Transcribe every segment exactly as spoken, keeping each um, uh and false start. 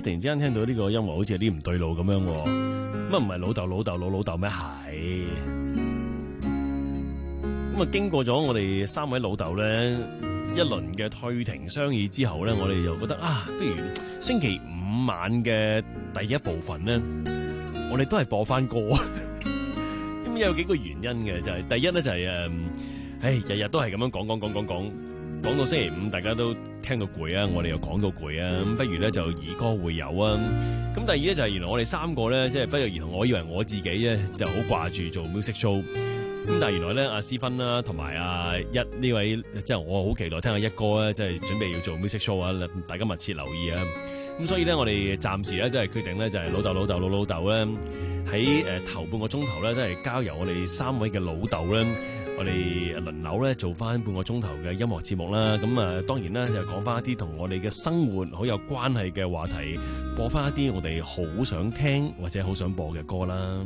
咦，突然之間聽到呢個音樂好似有啲唔對路咁樣喎，乜唔係老豆老豆老老豆咩？係咁啊！經過咗我哋三位老豆咧一輪嘅退庭商議之後咧，我哋就覺得啊，不如星期五晚嘅第一部分咧，我哋都係播翻歌。咁有幾個原因嘅，就係、是、第一咧就係、是、誒，唉，日日都係咁樣講講講講講，講到星期五大家都聽到攰啊，我哋又講到攰啊，咁不如咧就兒歌會友啊。咁第二咧就係原來我哋三個咧，即係不約而同，我以為我自己咧就好掛住做 music show。咁但係原來咧，阿思芬啦，同埋阿一呢位，即係我好期待聽阿一哥咧，即係準備要做 music show 啊！大家密切留意啊！咁所以咧，我哋暫時咧都係決定咧，就係老豆老豆老老豆咧，喺誒頭半個鐘頭咧，都係交由我哋三位嘅老豆咧，我哋輪流咧做翻半個鐘頭嘅音樂節目啦。咁啊，當然啦，就講翻一啲同我哋嘅生活好有關係嘅話題，播翻一啲我哋好想聽或者好想播嘅歌啦。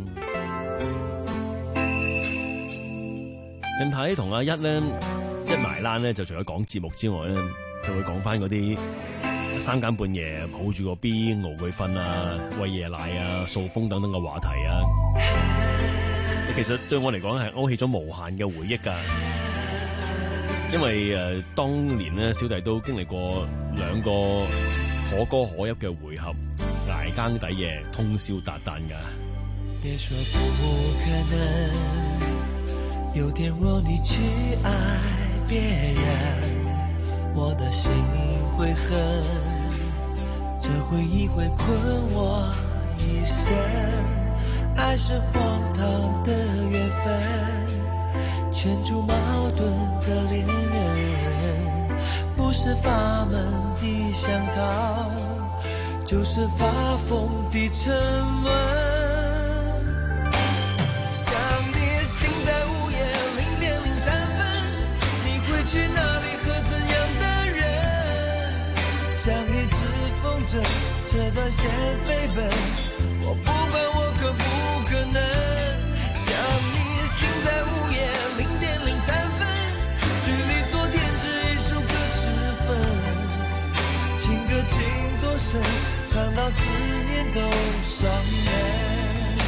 近排同阿一咧一埋欄咧，就除咗講節目之外咧，就會講翻嗰啲三更半夜抱住個 B 熬佢瞓啊、餵夜奶啊、掃風等等嘅話題啊。其實對我嚟講係勾起咗無限嘅回憶㗎，因為誒、呃、當年咧小弟都經歷過兩個可歌可泣嘅回合，捱更抵夜、通宵達旦㗎。 別說不可能，有天若你去愛別人，我的心會恨，這回憶會困我一生。愛是荒唐的緣分，圈住矛盾的戀人，不是法門的香草，就是發瘋的沉淪。去哪裡和怎樣的人，像一隻風箏扯斷線飛奔，我不管我可不可能，想你心在午夜零點零三分，距離昨天只一首歌十分，情歌情多深，唱到思念都傷人。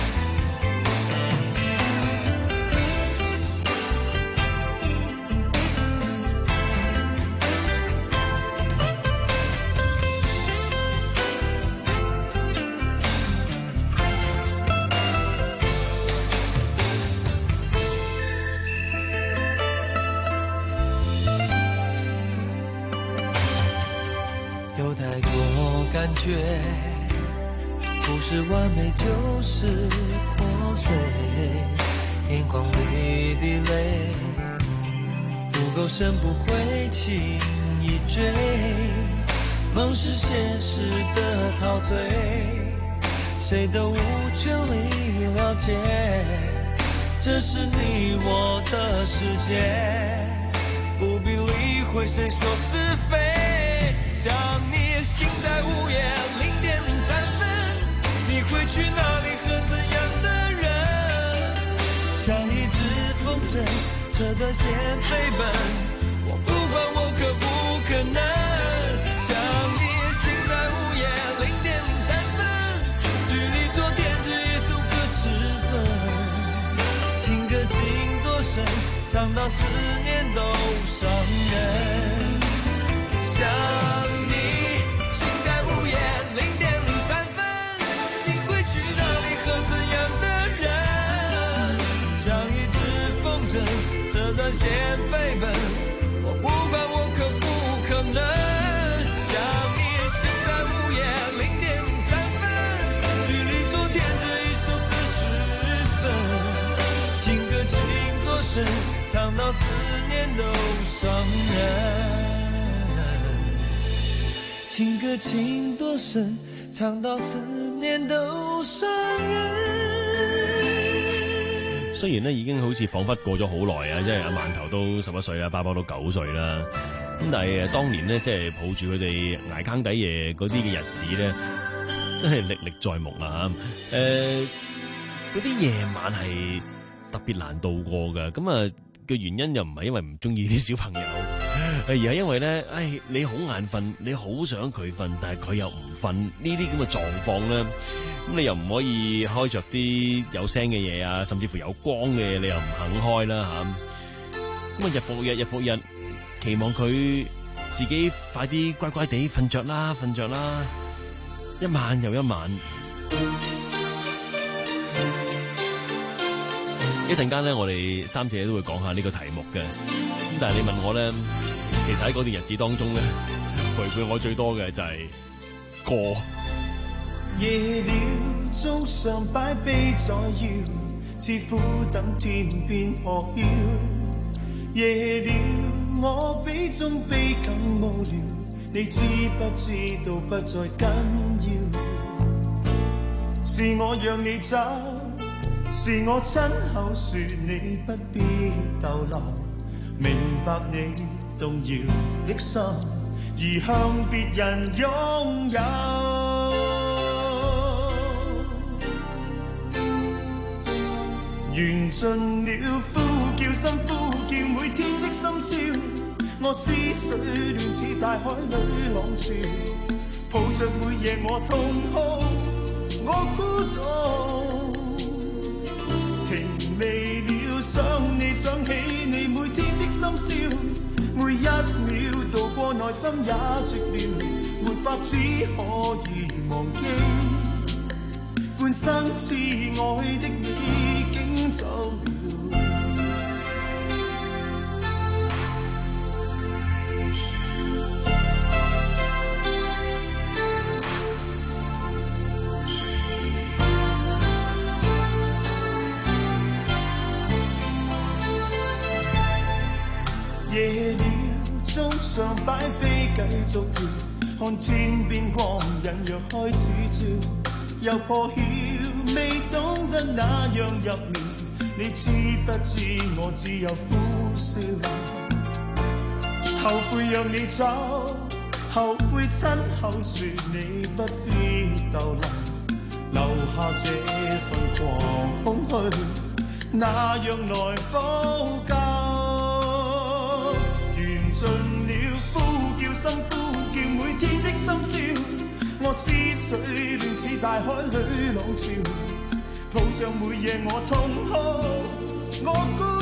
感覺不是完美就是破碎，眼眶裡的淚不夠深不會輕易追，夢是現實的陶醉，誰都無權利了解，這是你我的世界，不必理會誰說是非，想你心在午夜零點零三分，你會去哪裡和怎樣的人，像一隻風箏扯斷線飛奔，我不管我可不可能，想你心在午夜零點零三分，距離昨天只一首歌十分，情歌情多深，唱到思念都傷人，想線飛奔，我不管我可不可能，想你心在午夜零點零三分，距離昨天只一首歌十分，情歌情多深，唱到思念都傷人，情歌情多深，唱到思念都傷人。 雖然咧已經好似彷彿過咗好耐啊，即係阿饅頭都十一歲啦，包包都九歲啦。咁但係誒當年咧，即係抱住佢哋捱更抵夜嗰啲嘅日子咧，真係歷歷在目啊！誒嗰啲夜晚係特別難度過㗎。咁啊嘅原因又唔係因為唔中意啲小朋友， 而係因為咧，唉，你好眼瞓，你好想佢瞓，但係佢又唔瞓，呢啲咁嘅狀況咧，咁你又唔可以開着啲有聲嘅嘢啊，甚至乎有光嘅嘢，你又唔肯開啦吓。咁啊，日復日，日復日，期望佢自己快啲乖乖地瞓着啦，瞓着啦，一晚又一晚。一陣間咧，我哋三姐都會講下呢個題目嘅。咁但係你問我咧，其實喺嗰段日子當中咧，陪伴我最多嘅就係歌。 夜了，早上擺臂在腰，似乎等天邊破曉。夜了，我比中悲更無聊，你知不知道不再緊要？是我讓你走，是我親口說你不必逗留，明白你動搖的心，而向別人擁有。緣盡了，呼叫心呼叫每天的深宵，我思緒亂似大海裏浪潮，抱着每夜我痛哭，我孤獨。停未了，想你想起你每天的深宵，每一秒度過內心也寂寥，沒法只可以忘記，半生痴愛的你竟走了。夜了，早上擺臂繼續跳，看天邊光隱約開始照，又破曉，未懂得那樣入眠，你知不知我只有苦笑，後悔讓你走，後悔親口說你不必逗留，留下這份狂空虛，那樣來補救？盡了，呼叫心呼叫每天的深宵，我思緒亂似大海裏浪潮，抱着每夜我痛哭，我孤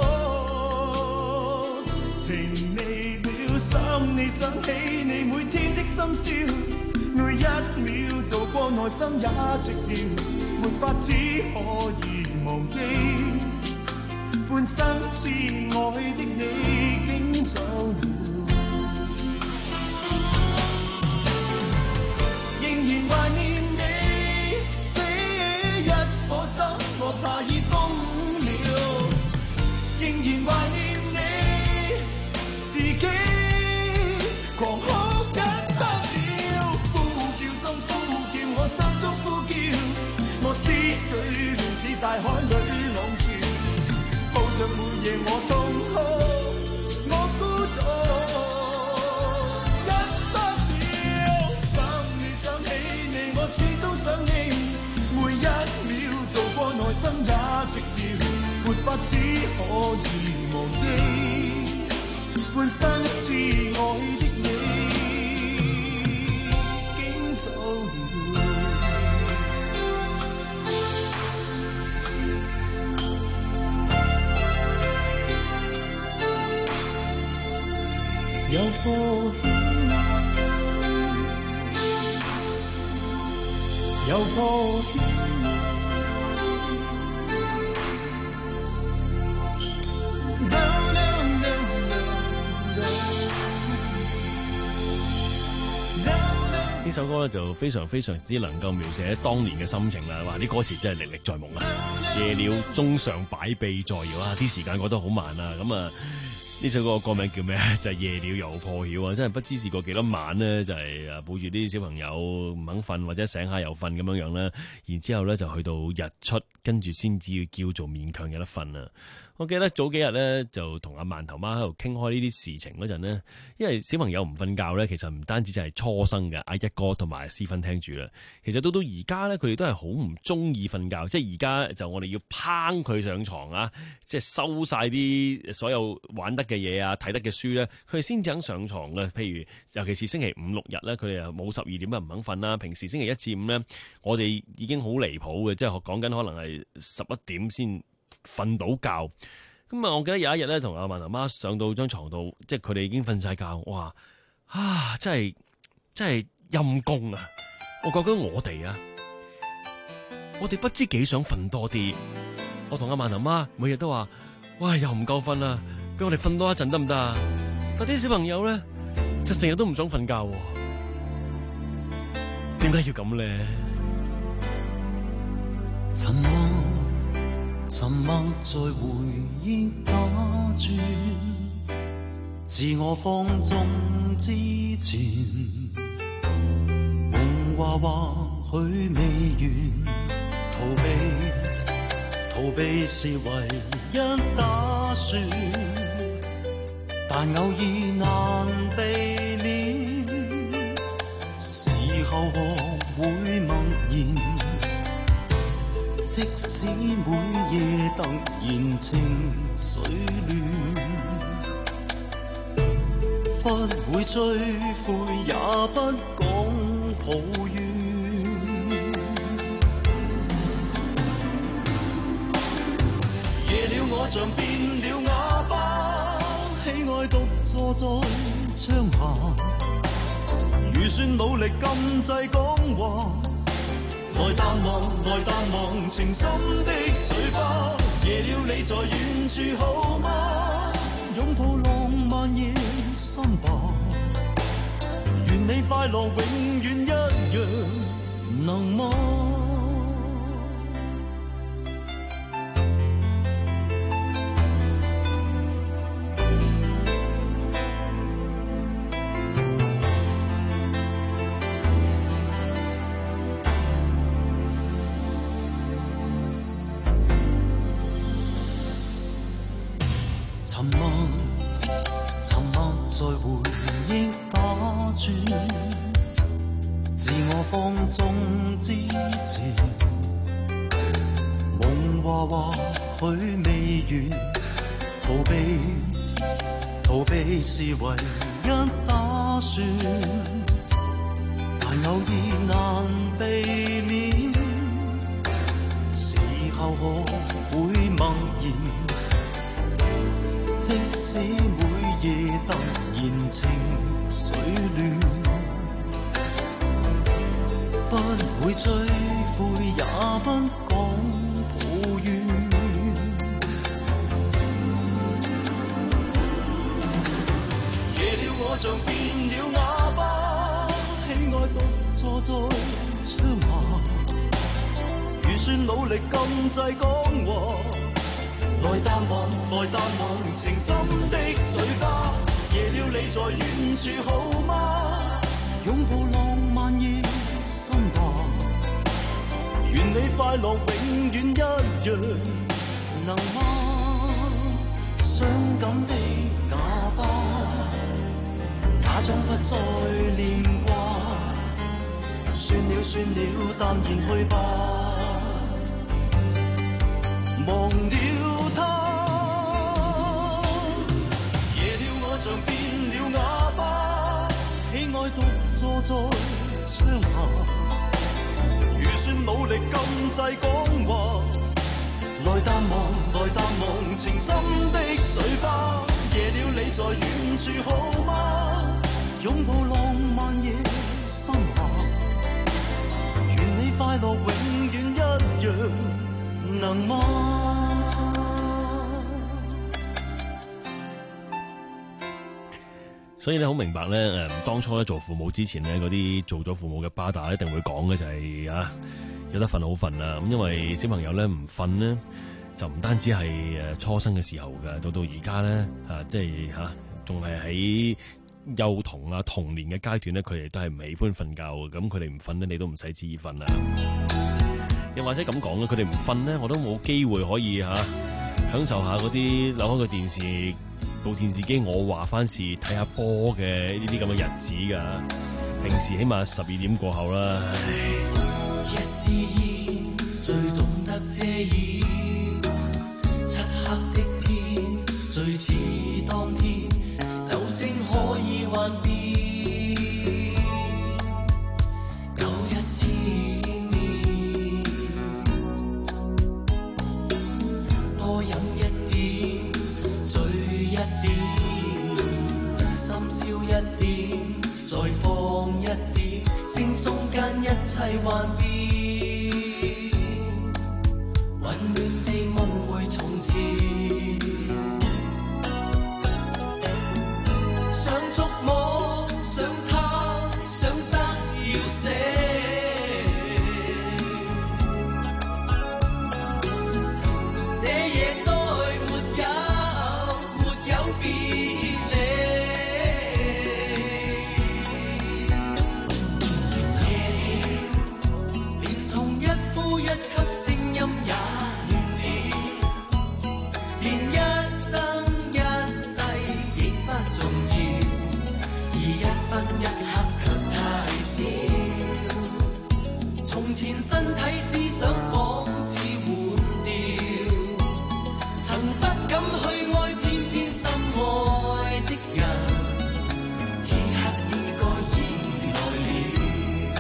獨。停未了，想你想起你每天的深宵，每一秒度過內心也寂寥，沒法只可以忘記，半生痴愛的你竟走了，仍然懷念你這一顆心，我怕已瘋了，仍然懷念你自己狂哭緊不了，呼叫中呼叫我心中呼叫，我思緒亂似大海裏浪潮，抱着每夜我痛哭，我孤獨，忍不了，想你想起你，我始終想你，每一秒度過內心也寂寥，沒法只可以忘記，半生痴愛的你竟走了。又破曉，又破曉。 呢首歌咧就非常非常之能夠描寫當年嘅心情啦，哇！啲歌詞真係歷歷在目啊！夜了，鐘上擺臂在搖啊，啲時間過得好慢啊，咁啊〜呢首歌歌名叫咩？就係、是、夜了又破曉啊！真係不知試過幾多晚咧，就係啊抱住啲小朋友唔肯瞓，或者醒下又瞓咁樣樣啦。然之後咧就去到日出，跟住先至叫做勉強有得瞓啊！我記得早幾日咧就同阿饅頭媽喺度傾開呢啲事情嗰陣咧，因為小朋友唔瞓覺咧，其實唔單止就係初生嘅阿一哥同埋思芬聽住啦。其實到到而家咧，佢哋都係好唔中意瞓覺，即係而家就我哋要拚佢上床啊，即係收晒啲所有玩得嘅嘅嘢啊，睇得嘅書咧，佢哋先至肯上床嘅。譬如尤其是星期五六日咧，佢哋又冇十二點又唔肯瞓啦。平時星期一至五咧，我哋已經好離譜嘅，即係講緊可能係十一點先瞓到覺。咁啊，我記得有一日咧，同阿萬頭媽上到張床度，即係佢哋已經瞓晒覺。哇！啊，真係真係陰公啊！我覺得我哋啊，我哋不知幾想瞓多啲。我同阿萬頭媽每日都話：哇，又唔夠瞓啦，俾我哋瞓多一陣得唔得啊？但啲小朋友咧，就成日都唔想瞓覺，點解要咁咧？ 沉默，沉默在回憶打轉，自我放縱之前，夢話或許未完，逃避。逃避是唯一打算，但偶爾難避免，事後學會默然，即使每夜突然情緒亂，不會追悔也不講抱怨。我像變了啞巴，喜愛獨坐在窗下，預算努力禁制講話，來淡忘，來淡忘情深的嘴巴。夜了你在遠處好嗎？擁抱浪漫夜深吧，願你快樂永遠一樣，能嗎？沉默，沉默在回憶打轉，自我放縱之前，夢話或許未完，逃避，逃避是唯一打算，但偶爾難避免，時候學會默然。即使每夜突然情緒亂，不會追悔也不講抱怨。夜了我像變了啞巴，喜愛獨坐在窗下，預算努力禁制講話，來淡忘，來淡忘情深的嘴巴。夜了你在遠處好嗎？擁抱浪漫夜深吧，願你快樂永遠一樣，能嗎？傷感的啞巴，假裝不再念掛，算了算了，淡然去吧，忘了他。像變了啞巴，喜愛獨坐在窗下，預算努力禁制講話，來淡忘，來淡忘情深的嘴巴。夜了你在遠處好嗎？擁抱浪漫夜深吧，願你快樂永遠一樣，能嗎？ 所以咧好明白咧，誒當初咧做父母之前咧，嗰啲做咗父母嘅巴打一定會講嘅就係、是、啊，有得瞓好瞓啦。咁因為小朋友咧唔瞓咧，就唔單止係誒初生嘅時候嘅，到到而家咧啊，即係嚇仲係喺幼童啊童年嘅階段咧，佢哋都係唔喜歡瞓覺嘅。咁佢哋唔瞓咧，你都唔使旨意瞓啦。又或者咁講咧，佢哋唔瞓咧，我都冇機會可以嚇、啊、享受下嗰啲扭開個電視。部電視機我話翻事睇下波嘅呢啲咁嘅日子㗎，平時起碼十二點過後啦。 一支煙最懂得遮掩，漆黑的天最似當天。 切幻變，混亂地夢回從前，想觸摸，想他，想得要死，這夜再沒有沒有別離，連同一呼一吸聲音也亂了，連一生一世亦不重要，而一分一刻卻太少。從前身體思想仿似換掉，曾不敢去愛，偏偏心愛的人，此刻應該已來了。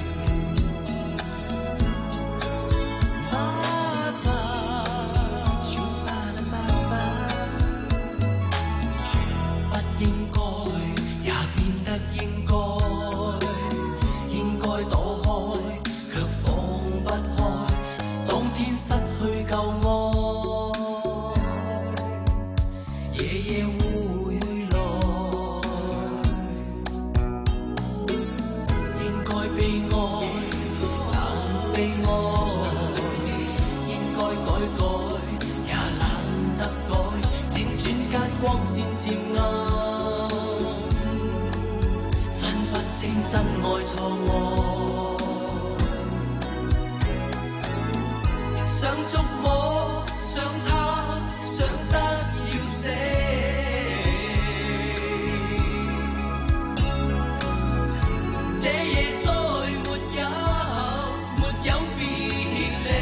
爸爸，不應該也變得應該，應該躲開，卻放不開。當天失去舊愛，夜夜回來。應該被愛，難被愛。應該改改，也懶得改。輾轉間光線漸暗，分不清真愛錯愛。想觸摸，想他，想得要死，這夜再沒有沒有別離，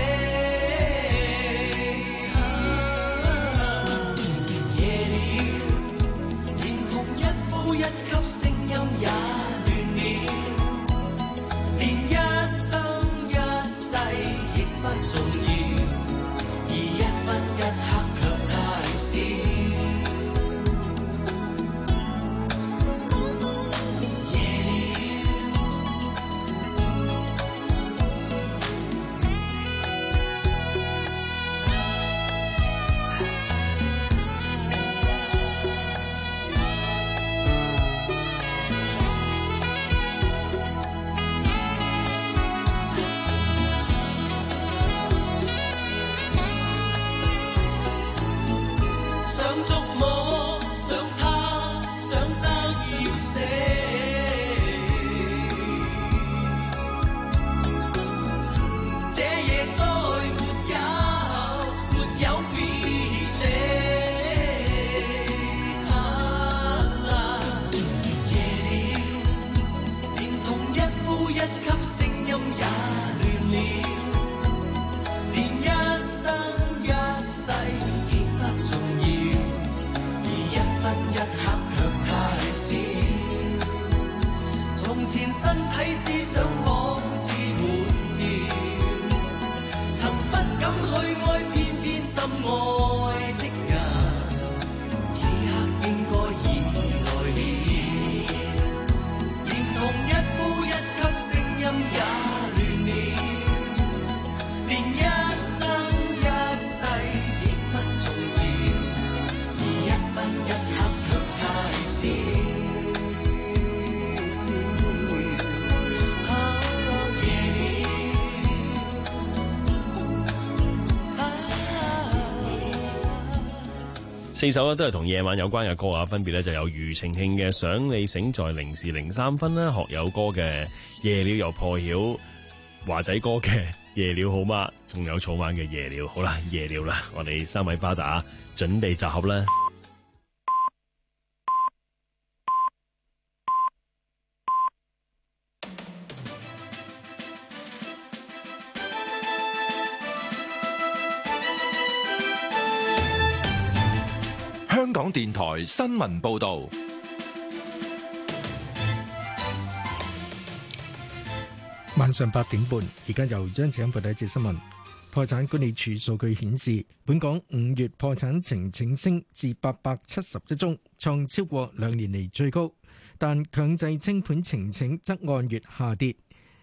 夜了，連同一呼一吸聲音也亂了，連一生一世亦不重要，而一分一刻卻太少。夜了，想觸摸，想他，想得要死，這夜再沒有沒有別離。夜了，連同一呼一吸聲音也亂了，連一生一世亦不重要，而一分一刻卻太少。從前身體思想仿似換掉，曾不敢去愛，偏偏心愛的人，此刻應該已來了。連同一呼一吸聲音也亂了，連一生一世亦不重要，而一分一刻卻太少。啊，夜了， 四首咧都係同夜晚有關嘅歌啊，分別咧就有庾澄慶嘅《想你醒在零時零三分》啦，學友歌嘅《夜了又破曉》，華仔歌嘅《夜了好嗎》，仲有草蜢嘅《夜了》。好啦，夜了啦，我哋三位巴打準備集合啦。 香港電台新聞報導， 晚上八點半，而家由張子欣報第一節新聞。破產管理處數據顯示，本港五月破產呈請升至八百七十一宗，創超過兩年嚟最高。但強制清盤呈請則按月下跌。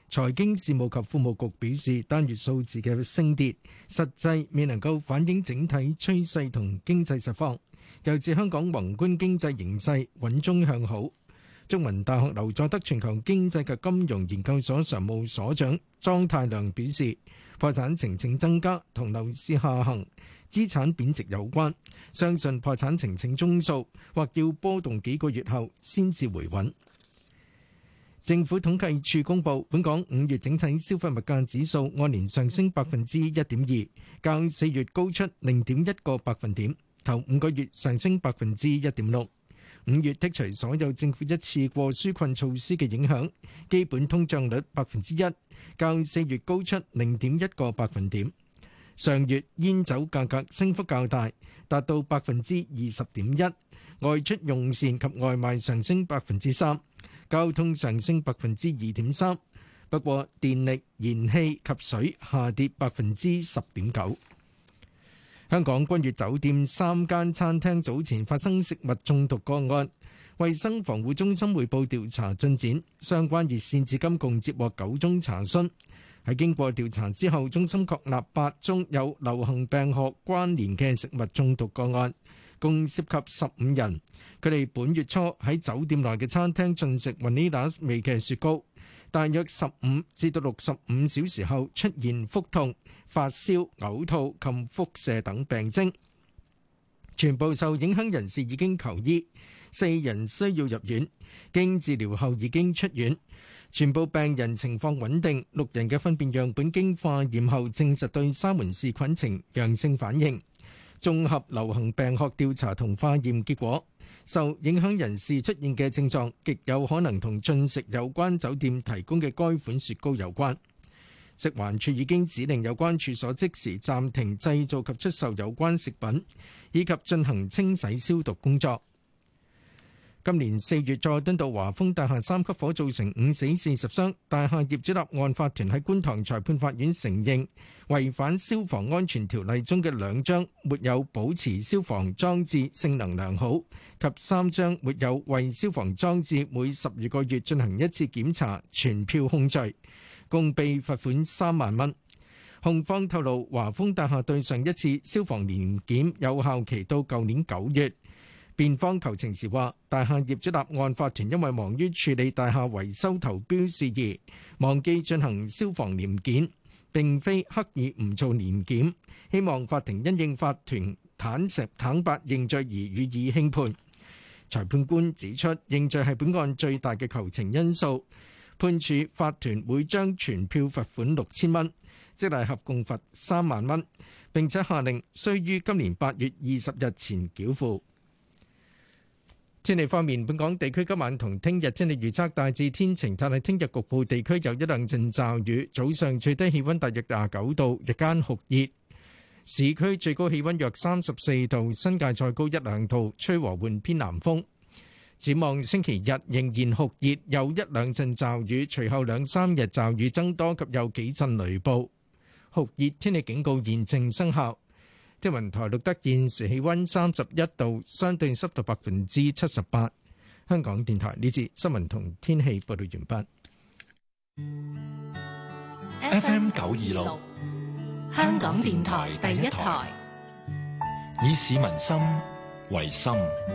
財經事務及庫務局表示，單月數字嘅升跌實際未能夠反映整體趨勢同經濟實況，又指香港宏觀經濟形勢穩中向好。中文大學劉佐德全球經濟及金融研究所常務所長莊太量表示，破產呈請增加同樓市下行、資產貶值有關，相信破產呈請宗數或要波動幾個月後先至回穩。政府統計處公佈，本港五月整體消費物價指數按年上升百分之一點二，較四月高出零點一個百分點，頭五個月上升百分之一點六。五月剔除所有政府一次過紓困措施嘅影響，基本通脹率百分之一，較四月高出零點一個百分點。上月煙酒價格升幅較大，達到百分之二十點一，外出用膳及外賣上升百分之三，交通上升百分之二點三。不過電力、燃氣及水下跌百分之十點九。香港君悅酒店三間餐廳早前發生食物中毒個案，衛生防護中心匯報調查進展，相關熱線至今共接獲九宗查詢。喺經過調查之後，中心確立八宗有流行病學關聯嘅食物中毒個案，共涉及十五人。佢哋本月初喺酒店內嘅餐廳進食 vanilla 味嘅雪糕，大約十五至到六十五小時後出現腹痛、發燒、嘔吐及腹瀉等病徵，全部受影響人士已經求醫，四人需要入院，經治療後已經出院，全部病人情況穩定。六人嘅糞便樣本經化驗後證實對沙門氏菌呈陽性反應，綜合流行病學調查同化驗結果，受影響人士出現嘅症狀極有可能同進食有關酒店提供嘅該款雪糕有關。食環署已經指令有關處所即時暫停製造及出售有關食品，以及進行清洗消毒工作。今年四月，佐敦道華豐大廈三級火造成五死四十傷，大廈業主立案法團喺觀塘裁判法院承認違反消防安全條例中嘅兩張沒有保持消防裝置性能良好及三張沒有為消防裝置每十二個月進行一次檢查全票控罪，共被罰款三萬蚊。控方透露，華豐大廈對上一次消防年檢有效期到舊年九月。辯方求情時話，大廈業主立案法團因為忙於處理大廈維修投標事宜，忘記進行消防年檢，並非刻意唔做年檢，希望法庭因應法團坦誠坦白認罪而予以輕判。裁判官指出，認罪係本案最大嘅求情因素，判處法團會將全票罰款六千蚊，即係合共罰三萬蚊，並且下令須於今年八月二十日前繳付。天氣方面，本港地區今晚同聽日天氣預測大致天晴，但係聽日局部地區有一兩陣驟雨。早上最低氣溫大約廿九度，日間酷熱，市區最高氣溫約三十四度，新界再高一兩度，吹和緩偏南風。展望星期日仍然酷熱，有一兩陣驟雨，隨後兩三日驟雨增多及有幾陣雷暴。酷熱天氣警告現正生效。天文台錄得現時氣溫三十一度，相對濕度百分之七十八。香港電台呢節新聞同天氣報道完畢。F M 九二六， 香港電台第一台， 以市民心為心，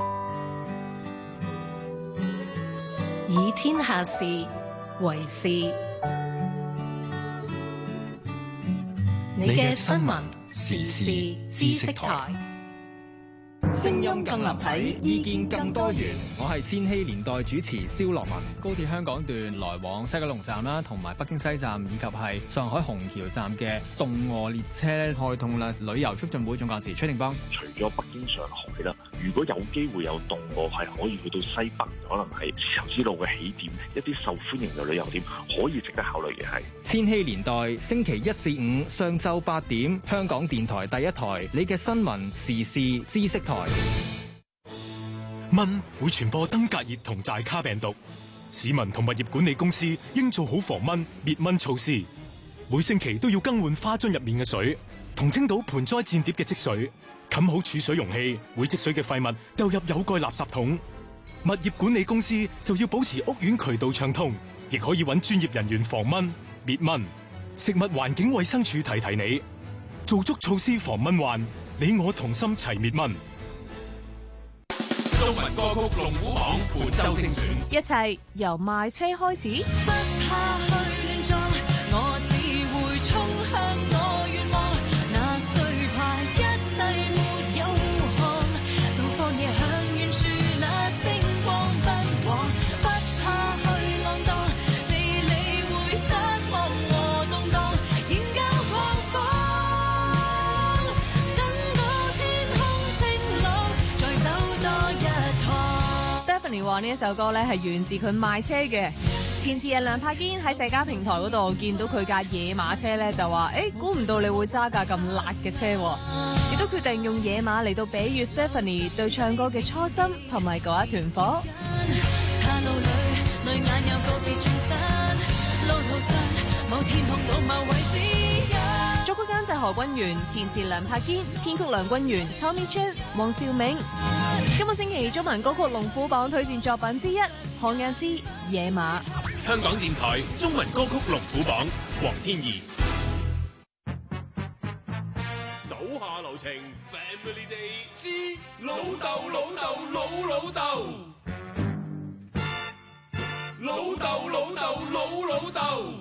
以天下事為事。你嘅新聞時事知識台， 聲音更立體，意見更多元。我係千禧年代主持蕭樂文。高鐵香港段來往西九龍站啦，同埋北京西站以及係上海虹橋站嘅動卧列車開通啦。旅遊促進會總幹事崔定邦， 除咗北京、上海啦，如果有機會有動卧係可以去到西北，可能係絲綢之路嘅起點，一啲受歡迎嘅旅遊點，可以值得考慮嘅係。 千禧年代星期一至五上晝八點，香港電台第一台，你嘅新聞時事知識台。 蚊會傳播登革熱同寨卡病毒，市民同物業管理公司應做好防蚊滅蚊措施。每星期都要更換花樽入面嘅水，同清倒盆栽墊碟嘅積水，冚好儲水容器，會積水嘅廢物丟入有蓋垃圾桶。物業管理公司就要保持屋苑渠道暢通， 亦可以揾專業人員防蚊滅蚊。食物環境衛生署提提你，做足措施防蚊患，你我同心齊滅蚊。 中文歌曲龍虎榜本周精選， 一切由賣車開始。 不怕去亂撞，我只會衝向我願望。那誰怕一世沒有護航，到荒野向遠處那星光奔往。不怕去浪蕩，被理會失望和動盪，研究狂放，等到天空晴朗，再走多一趟。 Stephanie 話呢一首歌咧係源自佢賣車嘅。填詞人梁柏堅喺社交平台嗰度見到佢架野馬車咧，就話：誒，估唔到你會揸架咁辣嘅車，亦都決定用野馬嚟到比喻 Stephanie 對唱歌嘅初心同埋嗰一團火。作曲監製何君元，填詞梁柏堅，編曲梁君元、Tommy Chan、黃兆銘。今個星期中文歌曲龍虎榜推薦作品之一，何雁詩《野馬》。 香港電台中文歌曲龍虎榜，黃天怡。 手下留情 ，Family Day 之老豆老豆老老豆，老豆老豆老老豆。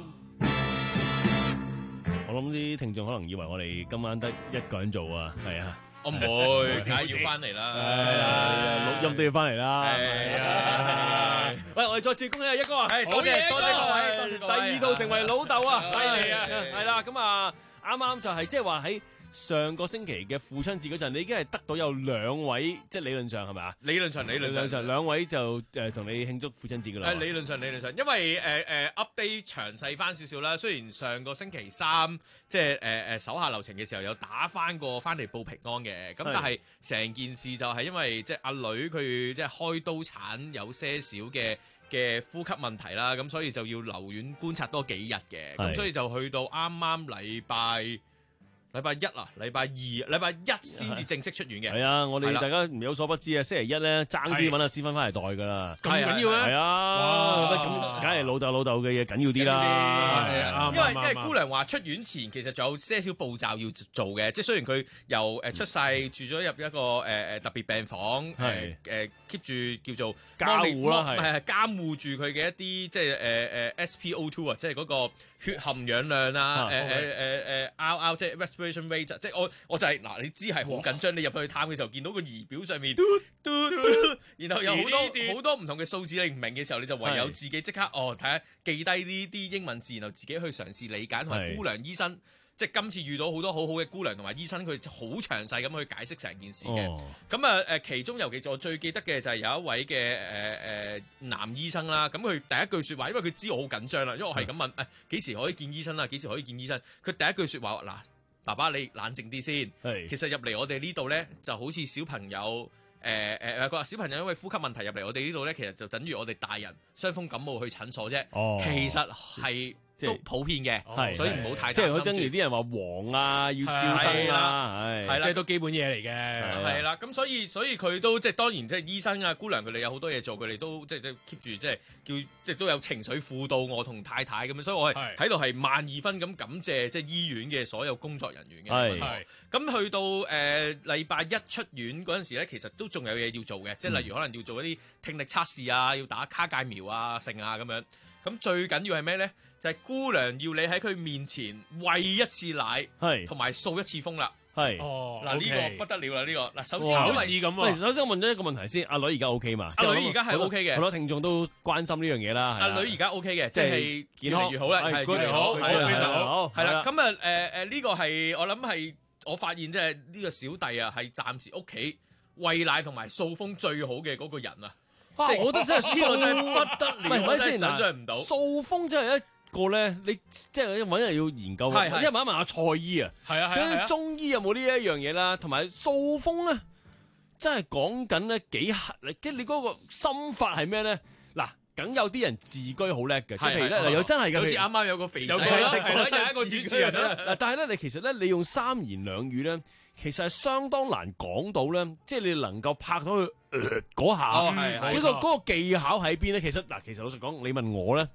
我諗啲聽眾可能以為我哋今晚得一個人做啊，係啊。 我唔會，梗係要翻嚟啦， 錄音都要翻嚟啦。 係啊， 喂，我哋再次恭喜阿一哥啊！ 係，多謝多謝各位，多謝各位。 第二度成為老豆啊，犀利啊！ 係係啦，咁啊，啱啱就係即係話喺上個星期嘅父親節嗰陣，你已經係得到有兩位，即係理論上係咪啊？ 理論上，理論上， 兩位就誒同你慶祝父親節㗎啦。 誒，理論上，理論上，因為誒誒 update 詳細翻少少啦。雖然上個星期三即係誒誒手下留情嘅時候有打翻過翻嚟報平安嘅，咁但係成件事就係因為即係阿女佢即係開刀產有些少嘅嘅呼吸問題啦，咁所以就要留院觀察多幾日嘅，咁所以就去到啱啱禮拜。禮拜一啊，禮拜二、禮拜一先至正式出院嘅。 係啊，我哋大家唔有所不知啊，星期一咧爭啲揾阿師芬翻嚟代噶啦。 咁緊要咩？ 係啊，咁梗係老豆老豆嘅嘢緊要啲啦。 因為因為姑娘話出院前其實仲有些少步驟要做嘅，即係雖然佢由誒出世住咗入一個誒誒特別病房，誒誒 keep 住叫做監護啦，係係監護住佢嘅一啲即係誒誒 S P O 二 啊，即係嗰個血含氧量啊，誒誒誒誒 R R 即係 respiration rate，即係我我就係嗱，你知係好緊張，你入去探嘅時候見到個儀表上面嘟嘟嘟，然後有好多好多唔同嘅數字你唔明嘅時候，你就唯有自己即刻哦睇下記低呢啲英文字，然後自己去嘗試理解，同埋姑娘醫生。即係今次遇到好多好好嘅姑娘同埋醫生，佢好詳細咁去解釋成件事嘅。咁啊誒，其中尤其是我最記得嘅就係有一位嘅誒誒男醫生啦。咁佢第一句説話，因為佢知我好緊張啦，因為我係咁問誒幾時可以見醫生啊？幾時可以見醫生？佢第一句説話嗱，爸爸你冷靜啲先。其實入嚟我哋呢度咧，就好似小朋友誒誒佢話小朋友因為呼吸問題入嚟我哋呢度咧，其實就等於我哋大人傷風感冒去診所啫。 哦、 其實係。都普遍嘅， 係所以唔好太即係佢跟住啲人話黃啊，要照燈啊，係啦， 即係都基本嘢嚟嘅， 係啦。咁所以所以佢都即係當然即係醫生啊、姑娘佢哋有好多嘢做，佢哋都即係即係 keep 住即係叫即係都有情緒輔導我同太太咁樣，所以我係喺度係萬二分咁感謝即係醫院嘅所有工作人員嘅。係咁去到誒禮拜一出院嗰陣時咧，其實都仲有嘢要做嘅，即係例如可能要做一啲聽力測試啊，要打卡介苗啊、剩啊咁樣。咁最緊要係咩咧？就係、是、姑娘要你喺佢面前餵一次奶，係同埋掃一次風啦。係哦，嗱呢、okay. 個不得了啦！呢、這個嗱，首先考試咁啊。 首先我問咗一個問題先，阿女而家 O K 嘛？ 阿女而家係 O K 嘅， 好多聽眾都關心呢樣嘢啦。 阿女而家 O K 嘅，即係越嚟越好啦，係越嚟越好，非常好。係啦，咁啊誒誒呢個係我諗係我發現即係呢個小弟啊，係暫時屋企餵奶同埋掃風最好嘅嗰個人啊！即係我覺得真係呢個真係不得了，我真係想像唔到。掃風真係一個咧，你即係揾人要研究，因為問一問阿蔡醫啊，係啊係啊，中醫有冇呢一樣嘢啦？同埋掃風咧，真係講緊咧幾核，即係你嗰個心法係咩咧？嗱，梗有啲人自居好叻嘅，即係譬如咧，又真係嘅，好似啱啱有個肥仔啦，有一個主持人啦。嗱，但係咧，你其實咧，你用三言兩語咧，其實係相當難講到咧，即係你能夠拍到佢嗰下，嗰個嗰個技巧喺邊咧？其實嗱，其實老實講，你問我咧。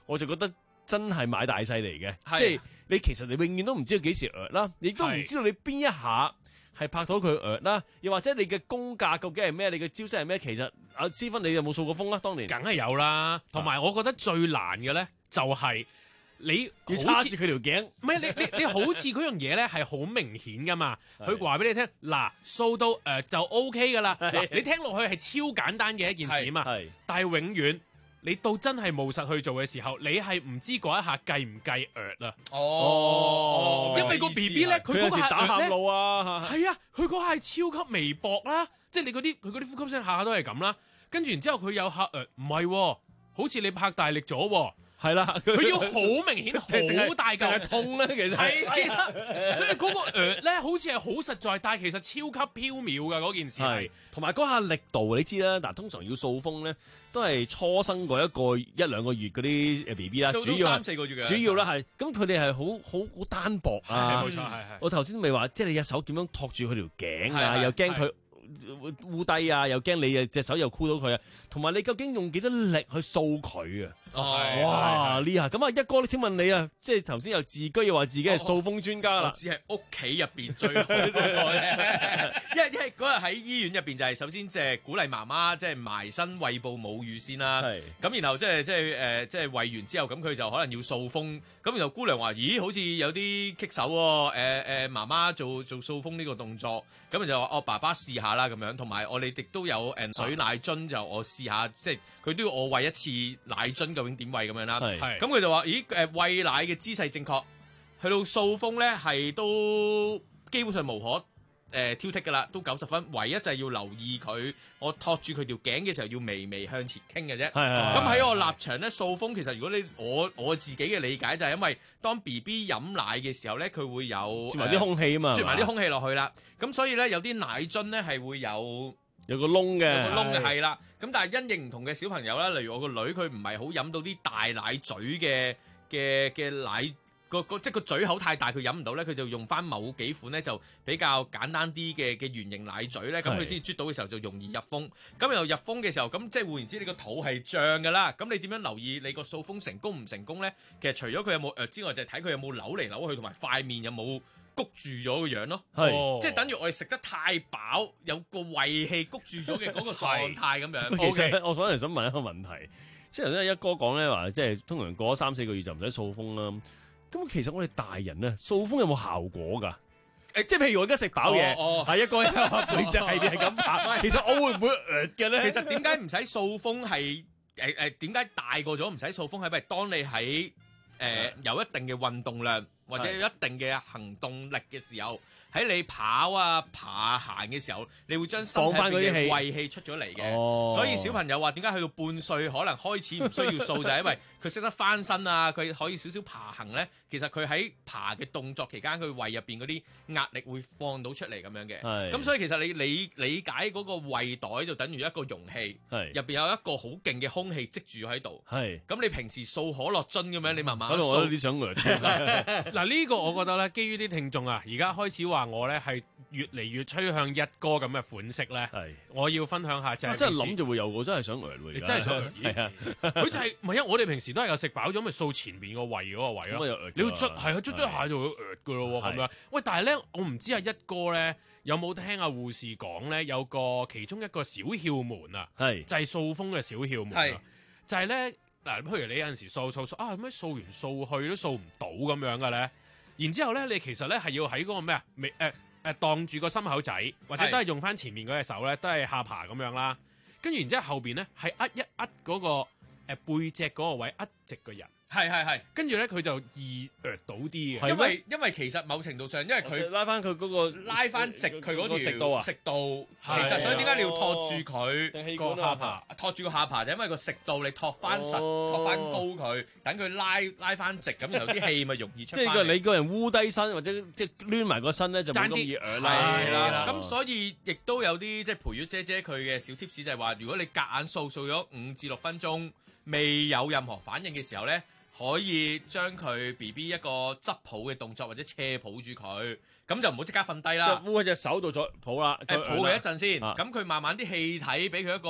我就覺得真係買大細嚟嘅， 係即係你其實你永遠都唔知道幾時啄啦，亦都唔知道你邊一下係拍到佢啄啦，又或者你嘅功架究竟係咩，你嘅招式係咩？其實阿思芬你有冇掃過風啊？當年梗係有啦，同埋我覺得最難嘅咧就係你要叉住佢條頸， 唔係你你你好似嗰樣嘢咧係好明顯噶嘛，佢話俾你聽嗱掃到誒就 O K 噶啦，嗱你聽落去係超簡單嘅一件事啊嘛，但係永遠。你到真係務實去做嘅時候，你係唔知嗰一下計唔計啄啊？ 哦， 因為個 B B 咧，佢嗰下打喊路啊， 係啊，佢嗰下係超級微薄啦，即係你嗰啲佢嗰啲呼吸聲下下都係咁啦，跟住然之後佢有下啄，唔係，好似你拍大力咗喎。 係啦， 佢要好明顯好大嚿痛咧，其實係啦，所以嗰個啄咧好似係好實在，但係其實超級飄渺㗎嗰件事係， 同埋嗰下力度你知啦，嗱通常要掃風咧都係初生過一個一兩個月嗰啲誒 B B 啦，主要三四個月嘅， 主要啦係，咁佢哋係好好好單薄啊， 冇錯係係。 我頭先咪話，即係你隻手點樣托住佢條頸啊， 係係又驚佢烏低啊，又驚你誒隻手又箍到佢啊，同埋你究竟用幾多力去掃佢啊？ 哦， 哇呢下咁啊，一哥，請問你啊，即係頭先又自居又話自己係掃風專家啦， 我只係屋企入邊最好嗰個啫，因為因為嗰日喺醫院入邊就係首先即係鼓勵媽媽即係埋身餵哺母乳先啦，咁然後即係即係誒即係餵完之後咁佢就可能要掃風，咁然後姑娘話咦好似有啲棘手喎，誒誒媽媽做做掃風呢個動作，咁就話我爸爸試下啦咁樣，同埋我哋亦都有誒水奶樽就我試下，即係佢都要我餵一次奶樽。究竟點餵咁樣啦？咁佢就話：咦誒餵奶嘅姿勢正確，去到掃風咧係都基本上無可誒、呃、挑剔㗎啦，都九十分。唯一就係要留意佢，我托住佢條頸嘅時候要微微向前傾嘅啫。咁喺我立場咧，掃風其實如果你我我自己嘅理解就係因為當 B B 飲奶嘅時候咧，佢會有啜埋啲空氣啊嘛， 啜埋啲空氣落去啦。咁所以咧有啲奶樽咧係會有。 有個窿嘅， 有個窿嘅係啦。咁但係因應唔同嘅小朋友啦，例如我個女佢唔係好飲到啲大奶嘴嘅嘅嘅奶，個個即係個嘴口太大，佢飲唔到咧，佢就用翻某幾款咧就比較簡單啲嘅嘅圓形奶嘴咧，咁佢先啜到嘅時候就容易入風。咁又入風嘅時候，咁即係換言之，你個肚係脹㗎啦。咁你點樣留意你個掃風成功唔成功咧？其實除咗佢有冇誒之外，就係睇佢有冇扭嚟扭去，同埋塊面有冇谷住咗個樣咯，即係等於我哋食得太飽，有個胃氣谷住咗嘅嗰個狀態咁樣。 其實我反而想問一個問題，即係頭先一哥講咧話，即係通常過咗三四個月就唔使掃風啦。咁其實我哋大人咧掃風有冇效果㗎？誒，即係譬如我而家食飽嘢，係一個背脊係係咁拍，其實我會唔會誒嘅咧？ 其實點解唔使掃風係誒誒？點解大個咗唔使掃風係因為當你喺誒有一定嘅運動量，或者有一定嘅行動力嘅時候，喺你跑啊、爬行嘅時候，你會將身體嘅胃氣出咗嚟嘅。 哦、 所以小朋友話點解去到半歲可能開始唔需要掃，就係因為佢識得翻身啊，佢可以少少爬行咧。其實佢喺爬嘅動作期間，佢胃入邊嗰啲壓力會放到出嚟咁樣嘅。咁所以其實你理理解嗰個胃袋就等於一個容器，入邊有一個好勁嘅空氣積住喺度。咁你平時掃可樂樽咁樣，你慢慢掃。 我都啲想嗱呢個我覺得咧，基於啲聽眾啊，而家開始話我咧係越嚟越趨向一哥咁嘅款式咧，我要分享下就係真係諗就會有喎，真係想嚟喎， 你真係想嚟，係啊，佢就係唔係啊？我哋平時都係有食飽咗咪掃前面個胃嗰個位咯，你要捽係啊，捽捽下就會呃噶咯喎咁樣。喂，但係咧，我唔知啊一哥咧有冇聽阿護士講咧，有個其中一個小竅門啊，係就係掃風嘅小竅門啊，就係咧。嗱，譬如你有陣時掃掃掃啊，咩掃完掃去都掃唔到咁樣嘅咧，然之後咧，你其實咧係要喺嗰個咩啊，未誒誒擋住個心口仔，或者都係用翻前面嗰隻手咧，都係下巴咁樣啦。跟住然之後後邊咧係扼一扼嗰個誒背脊嗰個位，扼直個人。係係係，跟住咧佢就易啄到啲嘅， 因為因為其實某程度上，因為佢拉翻佢嗰個拉翻直佢嗰條食道啊， 食道，其實所以點解你要托住佢個下巴？托住個下巴就因為個食道你托翻實，托翻高佢，等佢拉拉翻直，咁然後啲氣咪容易出。 即係個你個人烏低身或者即係攣埋個身咧，就冇咁易啄啦。 係啦，咁所以亦都有啲即係培育姐姐佢嘅小 tips 就係話，如果你夾硬掃掃咗五至六分鐘，未有任何反應嘅時候咧，可以將佢 B B 一個側抱嘅動作或者斜抱住佢，咁就唔好即刻瞓低啦。 即係烏喺隻手度再抱啦， 誒抱佢一陣先，咁佢、啊、慢慢啲氣體俾佢一個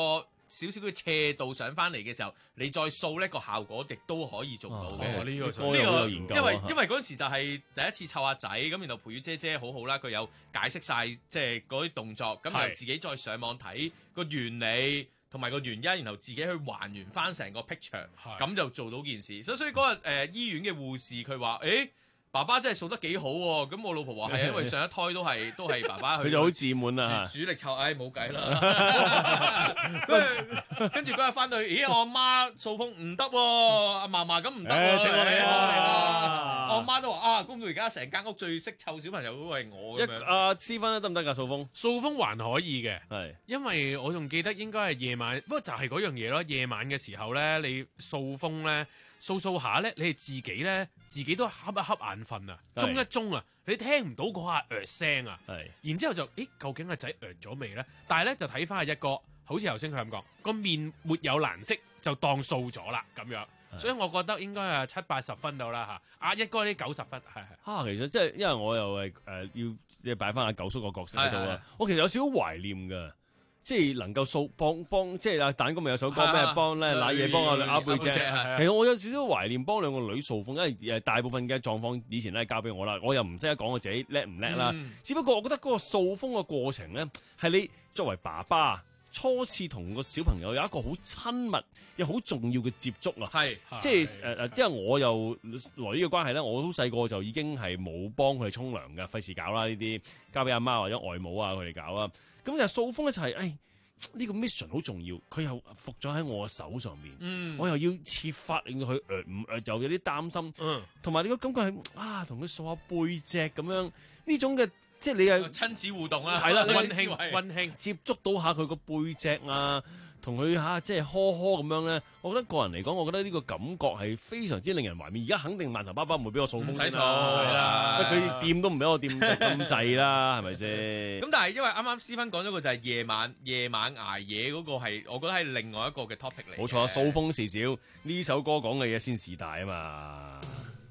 少少嘅斜度上翻嚟嘅時候，你再掃呢個效果亦都可以做到嘅。 哦呢個呢個有研究啊因為因為嗰陣時就係第一次湊下仔，咁然後培宇姐姐好好啦，佢有解釋晒即係嗰啲動作，咁係就自己再上網睇個原理同埋個原因，然後自己去還原翻成個 picture，咁就做到件事。所以所以嗰日誒醫院嘅護士佢話誒。爸爸真係掃得幾好喎，咁我老婆話係因為上一胎都係都係爸爸去， 佢就好自滿啦， 主力湊，唉冇計啦。跟住嗰日翻到去，咦我阿媽掃風唔得喎，阿嫲嫲咁唔得喎， 聽我哋啊！我阿媽都話啊，估唔到而家成間屋最識湊小朋友嗰個係我咁樣。 阿思芬得唔得㗎？掃風掃風還可以嘅， 係因為我仲記得應該係夜晚，不過就係嗰樣嘢咯。夜晚嘅時候咧，你掃風咧。掃掃下咧，你係自己咧，自己都瞌一瞌眼瞓啊，中一中啊，你聽唔到嗰下呃聲啊，然之後就，咦，究竟個仔呃咗未咧？但係咧就睇翻阿一哥，好似頭先佢咁講，個面沒有藍色就當掃咗啦咁樣，所以我覺得應該係七八十分到啦嚇，阿一哥呢九十分係係。 啊，其實即係因為我又係誒、呃、要即係擺翻阿九叔個角色喺度啦，我其實有少少懷念㗎。即係能夠掃幫幫，即係阿蛋哥咪有首歌咩幫咧揦嘢幫阿阿貝姐，其實我有少少懷念幫兩個女掃風，因為誒大部分嘅狀況以前咧交俾我啦，我又唔識得講我自己叻唔叻啦。嗯、只不過我覺得嗰個掃風嘅過程咧，係你作為爸爸初次同個小朋友有一個好親密又好重要嘅接觸啊。係，即係誒誒，即係我又女嘅關係咧，我好細個就已經係冇幫佢哋沖涼嘅，費事搞啦呢啲，交俾阿媽或者外母啊佢哋搞啦。咁就掃風咧就係、是，誒、哎、呢、這個 mission 好重要，佢又伏咗喺我手上面，嗯、我又要設法令到佢誒唔誒，又有啲擔心，同埋、嗯、你個感覺係啊，同佢掃下背脊咁樣，呢種嘅即係你係親子互動啦， 係啦， 溫馨溫馨， 接觸到下佢個背脊啊。同佢嚇即係呵呵咁樣咧，我覺得個人嚟講，我覺得呢個感覺係非常之令人懷念。而家肯定饅頭爸爸唔會俾我掃風先啦，佢掂都唔俾我掂咁滯啦，係咪先？ 咁但係因為啱啱思芬講咗個就係夜晚夜晚捱夜嗰個係，我覺得係另外一個嘅 topic 嚟。 冇錯，掃風事小，呢首歌講嘅嘢先事大啊嘛。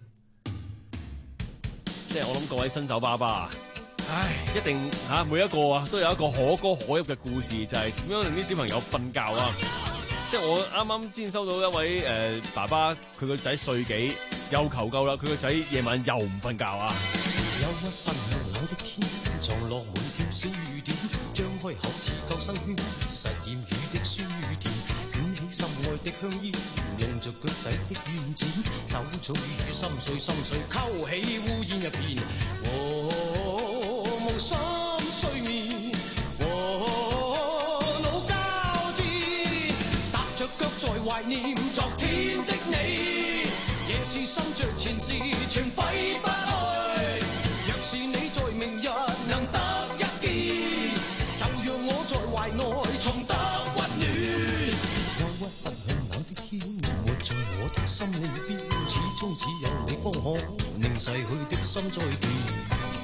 即係我諗各位新手爸爸。唉，一定嚇、啊、每一個啊都有一個可歌可泣嘅故事，就係、是、點樣令啲小朋友瞓覺啊！即係我啱啱先收到一位誒、呃、爸爸，佢個仔歲幾又求救啦，佢個仔夜晚又唔瞓覺啊！ 有一分向冷的天，撞落滿條小雨點，張開口似救生圈，實驗雨的酸與甜，捲起心愛的香煙，用着腳底的軟剪，走草與心碎心碎，勾起烏煙一片。哦無心睡眠和腦交戰，踏着腳在懷念昨天的你，夜是心着前事全揮不去，若是你在明日能得一見，就讓我在懷內重得溫暖。憂鬱不向冷的天，活在我的心裏邊，始終只有你方可令逝去的心再見。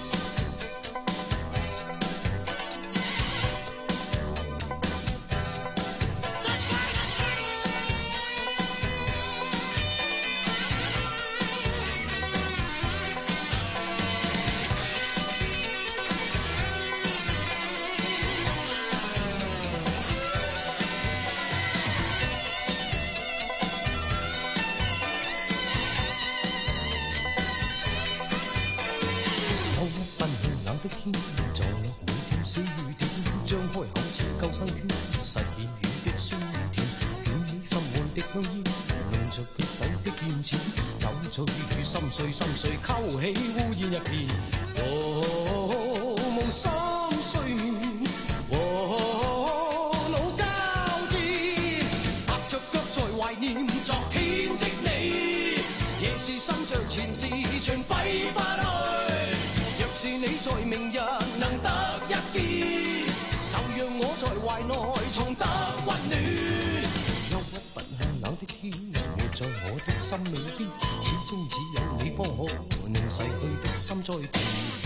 碎心碎，勾起烏煙一片。哦，無心睡眠，哦，腦交戰，踏着腳在懷念昨天的你，夜是心着前事全揮不去。若是你在明日能得一見，就讓我在懷內重得溫暖。憂鬱不向冷的天，活在我的心裏邊，始終只有你方可令逝去的心再見。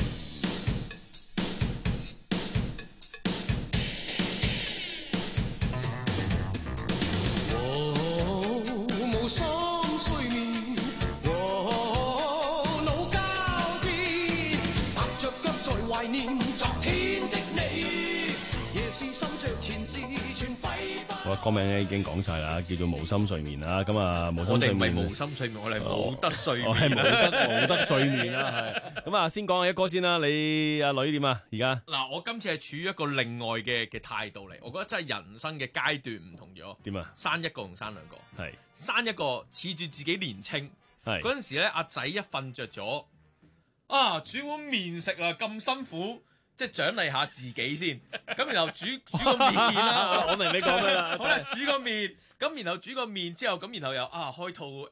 哦，無心睡眠，哦，腦交戰，踏着腳在懷念昨天的你，夜是心着前事全揮不。 好啦，歌名咧已經講晒啦，叫做無心睡眠啦。咁啊，無心睡眠， 我哋唔係無心睡眠，我哋冇得睡眠， 我係冇得冇得睡眠啦。係咁啊，先講下一哥先啦。你阿女點啊？而家嗱，我今次係處於一個另外嘅嘅態度嚟，我覺得真係人生嘅階段唔同咗。 點啊？ 生一個同生兩個， 係生一個恃住自己年青， 係嗰陣時咧，阿仔一瞓着咗，啊煮碗麵食啦，咁辛苦。即係獎勵下自己先，咁然後煮煮個麵啦。 我明你講咩啦。 好啦，煮個麵，咁然後煮個麵之後，咁然後又啊開套誒誒誒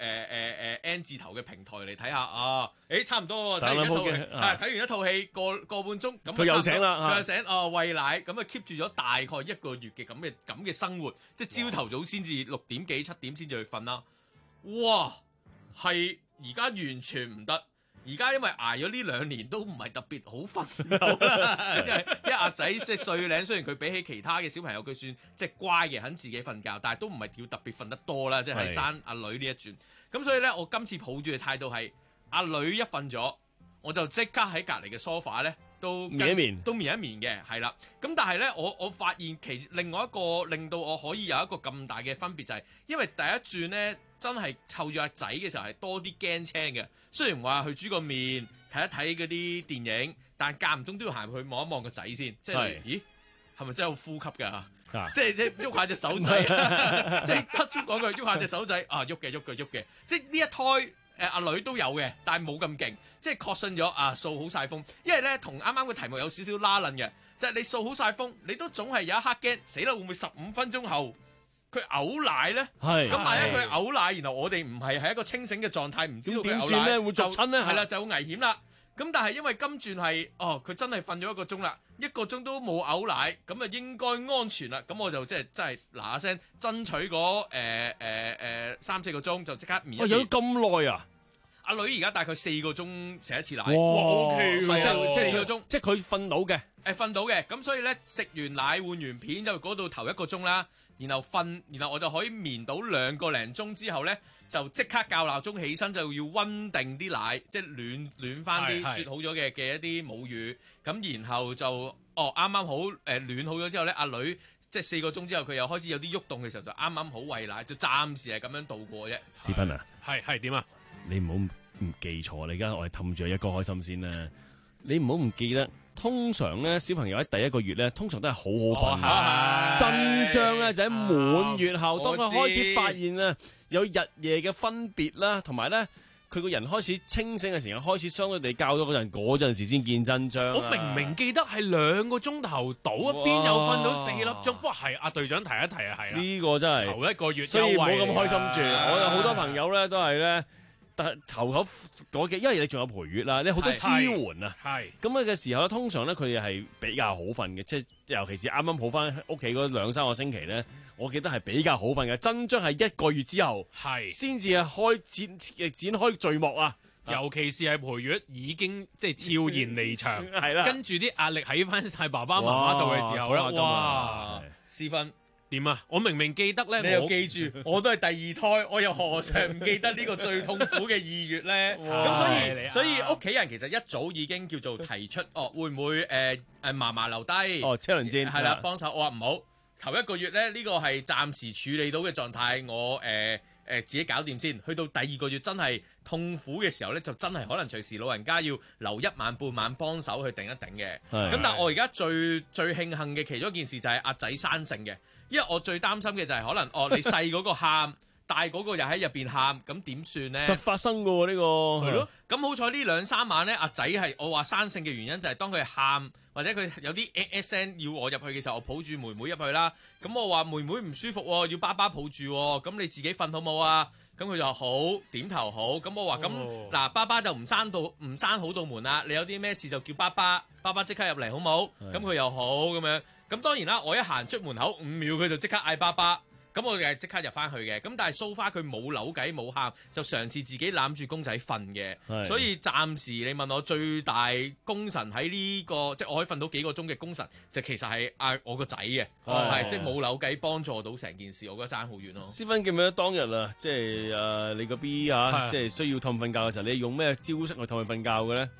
N 字頭嘅平台嚟睇下啊，誒差唔多喎，睇完一套戲，睇完一套戲個個半鐘，咁佢又醒啦， 佢又醒哦餵奶，咁啊 keep 住咗大概一個月嘅咁嘅咁嘅生活，即係朝頭早先至六點幾七點先至去瞓啦。哇，係而家完全唔得。而家因為捱咗呢兩年都唔係特別好瞓到啦，因為因為阿仔即係歲零，雖然佢比起其他嘅小朋友佢算即係乖嘅，肯自己瞓覺，但係都唔係要特別瞓得多啦，即係生阿女呢一轉。咁所以咧，我今次抱住嘅態度係阿女一瞓咗，我就即刻喺隔離嘅 sofa 咧都眠一眠， 都眠一眠嘅，係啦。咁但係咧，我我發現其另外一個令到我可以有一個咁大嘅分別就係，因為第一轉咧。真係湊住阿仔嘅時候係多啲驚青嘅，雖然話去煮個麵睇一睇嗰啲電影，但間唔中都要行去望一望個仔先，即係咦係咪真係有呼吸㗎？啊、即係即係喐下隻手仔，即係 touch 講句喐下隻手仔啊喐嘅喐嘅喐嘅，即係呢一胎誒阿、呃、女都有嘅，但係冇咁勁，即係確信咗啊掃好晒風，因為咧同啱啱嘅題目有少少拉楞嘅，就係、是、你掃好晒風，你都總係有一刻驚死啦，會唔會十五分鐘後？佢嘔奶咧，咁萬一佢嘔奶，然後我哋唔係喺一個清醒嘅狀態，唔知道佢嘔奶咧會逐親咧， 係啦就好危險啦。咁但係因為今轉係，哦佢真係瞓咗一個鐘啦，一個鐘都冇嘔奶，咁啊應該安全啦。咁我就即係真係嗱嗱聲爭取嗰誒誒誒三四個鐘就即刻眠一眠。 有咁耐啊！ 阿女而家大概四個鐘食一次奶， 哇 OK 喎， 即係四個鐘， 即係佢瞓到嘅， 誒瞓到嘅。咁所以咧食完奶換完片就嗰度頭一個鐘啦。然後瞓，然後我就可以眠到兩個零鐘之後咧，就即刻校鬧鐘起身，就要溫定啲奶，即係暖暖翻啲雪好咗嘅嘅一啲母乳。咁然後就哦啱啱好誒、呃、暖好咗之後咧，阿女即係四個鐘之後佢又開始有啲喐動嘅時候，就啱啱好餵奶，就暫時係咁樣度過啫。 思芬啊， 係係點啊？ 你唔好唔記錯，你而家我係氹住一哥開心先啦。你唔好唔記得。通常咧，小朋友喺第一個月咧，通常都係好好瞓嘅。真章咧就喺滿月後，當佢開始發現啊有日夜嘅分別啦，同埋咧佢個人開始清醒嘅時間，開始相對地教咗嗰陣，嗰陣時先見真章。 我明明記得係兩個鐘頭到，一邊又瞓到四粒鐘。哇，係阿隊長提一提啊，係啦。 呢個真係頭一個月， 所以唔好咁開心住。我有好多朋友咧都係咧。但係頭頭嗰幾，因為你仲有陪月啦，你好多支援啊，係咁嘅時候咧，通常咧佢哋係比較好瞓嘅，即係尤其是啱啱抱翻屋企嗰兩三個星期咧，我記得係比較好瞓嘅。真章係一個月之後，係先至係開展展開序幕啊， 尤其是係陪月已經即係悄然離場，係啦，跟住啲壓力喺翻晒爸爸媽媽度嘅時候咧，哇， 私分。 點啊！我明明記得咧， 你又記住，我都係第二胎，我又何嘗唔記得呢個最痛苦嘅二月咧？咁所以所以屋企人其實一早已經叫做提出，哦，會唔會誒誒嫲嫲留低？ 哦，車輪戰係啦，幫手。我話唔好，頭一個月咧呢個係暫時處理到嘅狀態，我誒誒自己搞掂先。去到第二個月真係痛苦嘅時候咧，就真係可能隨時老人家要留一晚半晚幫手去頂一頂嘅。咁但係我而家最最慶幸嘅其中一件事就係阿仔生性嘅。因為我最擔心嘅就係可能哦，你細嗰個喊，大嗰個又喺入邊喊，咁點算咧？ 實發生嘅喎呢個係咯。咁好彩呢兩三晚咧，阿仔係我話生性嘅原因就係當佢喊或者佢有啲 A S 聲要我入去嘅時候，我抱住妹妹入去啦。咁我話妹妹唔舒服喎，要爸爸抱住喎，咁你自己瞓好冇啊？咁佢就話好，點頭好。咁我話咁嗱，爸爸就唔閂到唔閂好道門啦。你有啲咩事就叫爸爸，爸爸即刻入嚟好冇？咁佢又好咁樣。咁當然啦，我一行出門口五秒，佢就即刻嗌爸爸。咁我哋係即刻入翻去嘅。咁但係蘇花佢冇扭計冇喊，就嘗試自己攬住公仔瞓嘅。所以暫時你問我最大功臣喺呢、這個，即係我可以瞓到幾個鐘嘅功臣，就其實係啊我個仔嘅，係即係冇扭計幫助到成件事，我覺得爭好遠咯。 思芬記唔記得當日啊，即係誒、呃、你個 B 啊，即係需要氹瞓覺嘅時候，你用咩招式去氹佢瞓覺嘅咧？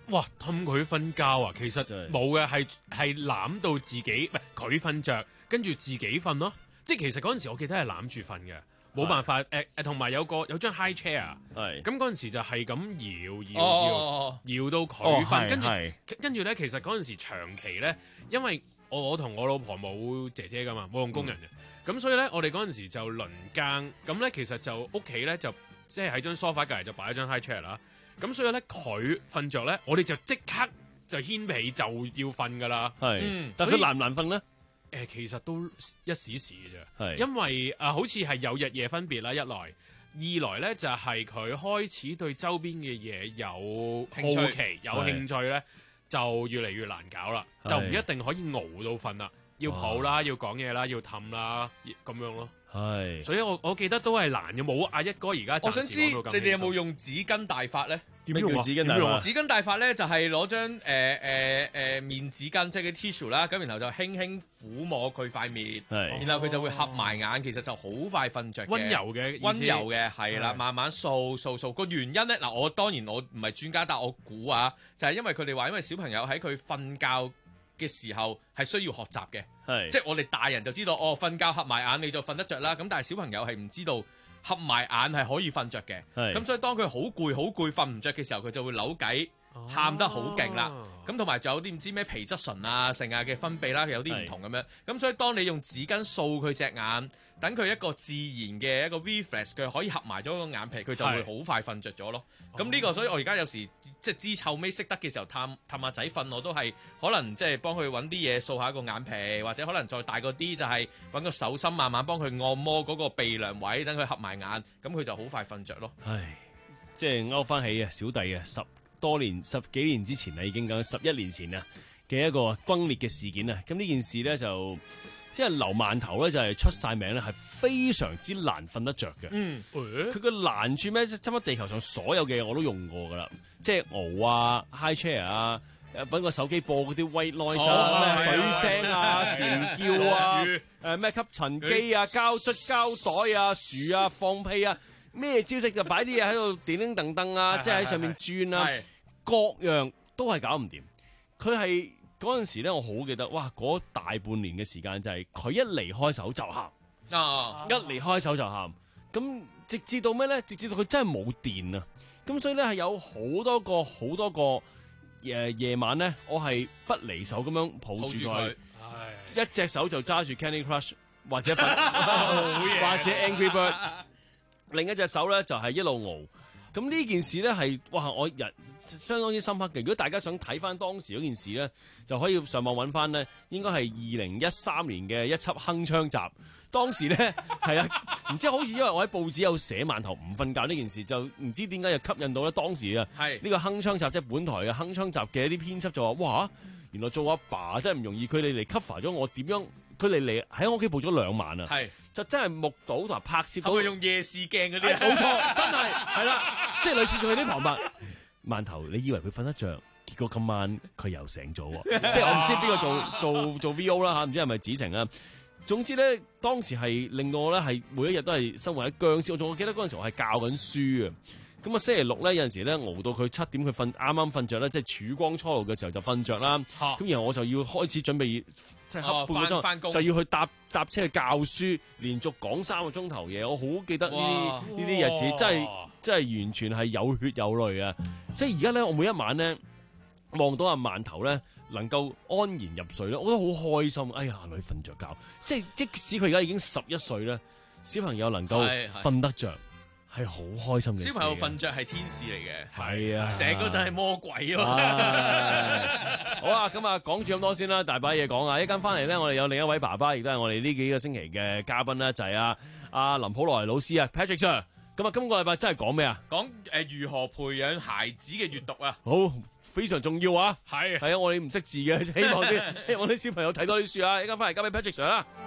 哇！氹佢瞓覺啊，其實冇嘅，係係攬到自己，唔係佢瞓着，跟住自己瞓咯。即係其實嗰陣時，我記得係攬住瞓嘅，冇辦法誒誒，同埋有個有張 high chair 啊，咁嗰陣時就係咁搖搖搖搖到佢瞓，跟住跟住咧，其實嗰陣時長期咧，因為我我同我老婆冇姐姐噶嘛，冇用工人嘅，咁所以咧，我哋嗰陣時就輪更，咁咧其實就屋企咧就即係喺張 sofa 隔離就擺一張 high chair 啦。咁所以咧，佢瞓着咧，我哋就即刻就掀被就要瞓噶啦。 係，嗯、但係佢難唔難瞓咧？誒、 呃，其實都一時時嘅啫。 係， 因為啊、呃，好似係有日夜分別啦。一來，二來咧就係、是、佢開始對周邊嘅嘢有好奇、有興趣咧，就越嚟越難搞啦。就唔一定可以熬到瞓啦，要抱啦，要講嘢啦，要氹啦，咁樣咯。 係， 所以我我記得都係難嘅，冇阿一哥而家。 我想知你哋有冇用紙巾大法咧？ 點用紙巾大法？ 紙巾大法咧就係攞張誒誒誒面紙巾，即係啲 tissue 啦，咁然後就輕輕撫摸佢塊面，然後佢就會合埋眼，其實就好快瞓着嘅。 溫柔嘅， 溫柔嘅係啦，慢慢掃掃掃。個原因咧嗱，我當然我唔係專家，但我估啊，就係因為佢哋話，因為小朋友喺佢瞓覺嘅時候係需要學習嘅，係即係我哋大人就知道哦，瞓覺合埋眼你就瞓得着啦。咁但係小朋友係唔知道合埋眼係可以瞓着嘅，咁所以當佢好攰好攰瞓唔着嘅時候，佢就會扭計，喊得好勁啦。咁同埋仲有啲唔知咩皮質醇啊、成日嘅分泌啦，有啲唔同咁樣。咁所以當你用紙巾掃佢隻眼，等佢一個自然嘅一個 reflex，佢可以合埋咗個眼皮，佢就會好快瞓着咗咯。咁呢、這個所以我而家有時即係知臭尾識得嘅時候，探探下仔瞓，我都係可能即係幫佢揾啲嘢掃下個眼皮，或者可能再大個啲就係揾個手心慢慢幫佢按摩嗰個鼻梁位，等佢合埋眼，咁佢就好快瞓着咯。 唉，即係勾翻起啊，小弟啊，十多年、十幾年之前啊，已經講十一年前啊嘅一個轟烈嘅事件啊。咁呢件事咧就。即係留饅頭咧，就係出晒名咧，係非常之難瞓得着嘅。嗯，佢個難處咩？差唔多地球上所有嘅嘢我都用過噶啦，即係熬啊、high chair 啊，揾個手機播嗰啲 white noise 啊、水聲啊、蟬叫啊、誒咩吸塵機啊、膠樽膠袋啊、樹啊、放屁啊，咩招式就擺啲嘢喺度叮叮噔噔啊，即係喺上面轉啊，各樣都係搞唔掂。佢係。嗰陣時咧，我好記得，哇！嗰大半年嘅時間就係佢一離開手就喊，啊、一離開手就喊，咁直至到咩咧？直至到佢真係冇電啊！咁所以咧係有好多個好多個誒、呃、夜晚咧，我係不離手咁樣抱住佢，一隻手就揸住 Candy Crush 或者或者 Angry Bird， 另一隻手咧就係、是、一路熬。咁呢件事咧係哇，我人相當之深刻嘅。如果大家想睇翻當時嗰件事咧，就可以上網揾翻咧，應該係二零一三年嘅一輯鏗鏘集。當時咧係啊，唔知好似因為我喺報紙有寫饅頭唔瞓覺呢件事，就唔知點解又吸引到咧當時啊呢個鏗鏘集即係本台嘅鏗鏘集嘅一啲編輯就話：哇，原來做阿爸，爸真係唔容易，佢哋嚟 cover 咗我點樣。佢哋嚟喺我屋企報咗兩晚啊，就真係目睹同埋拍攝到。係咪用夜視鏡嗰啲？冇錯，真係係啦，即係類似仲有啲旁白。饅頭，你以為佢瞓得着，結果今晚佢又醒咗喎。即係我唔知邊個做做做 V O 啦嚇，唔知係咪子晴啊？總之咧，當時係令到我咧係每一日都係生活喺僵屍。我仲記得嗰陣時我係教緊書啊。咁啊，星期六咧有陣時咧熬到佢七點，佢瞓啱啱瞓着咧，即係曙光初露嘅時候就瞓着啦。咁、啊、然後我就要開始準備，即係黑半個鐘就要去搭搭車去教書，連續講三個鐘頭嘢。我好記得呢啲呢啲日子，真係真係完全係有血有淚啊！即係而家咧，我每一晚咧望到阿饅頭咧能夠安然入睡咧，我覺得好開心。哎呀，女瞓着覺，即係即使佢而家已經十一歲咧，小朋友能夠瞓得着。係好開心嘅事。小朋友瞓着係天使嚟嘅，係啊，醒嗰陣係魔鬼啊！好啊，咁啊，講住咁多先啦，大把嘢講啊！一陣翻嚟咧，我哋有另一位爸爸，亦都係我哋呢幾個星期嘅嘉賓啦，就係阿阿林普羅尼老師啊 ，Patrick Sir。咁啊，今個禮拜真係講咩啊？講誒如何培養孩子嘅閱讀啊！好，非常重要啊！係係啊，我哋唔識字嘅，希望啲希望啲小朋友睇多啲書啊！一陣翻嚟交俾 Patrick Sir 啦。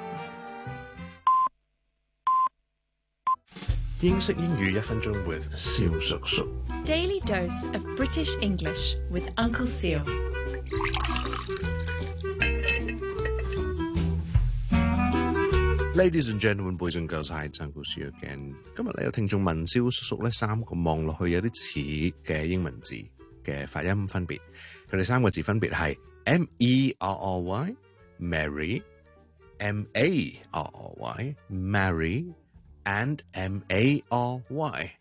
英式英語一分鐘 with 蕭叔叔。 Daily dose of British English with Uncle Seal。 Ladies and gentlemen, boys and girls, hi, it's Uncle Seal again。今日咧有聽眾問蕭叔叔咧三個望落去有啲似嘅英文字， 嘅發音分別。佢哋三個字分別係 M E R R Y Mary、M A R R Y Mary and M A R Y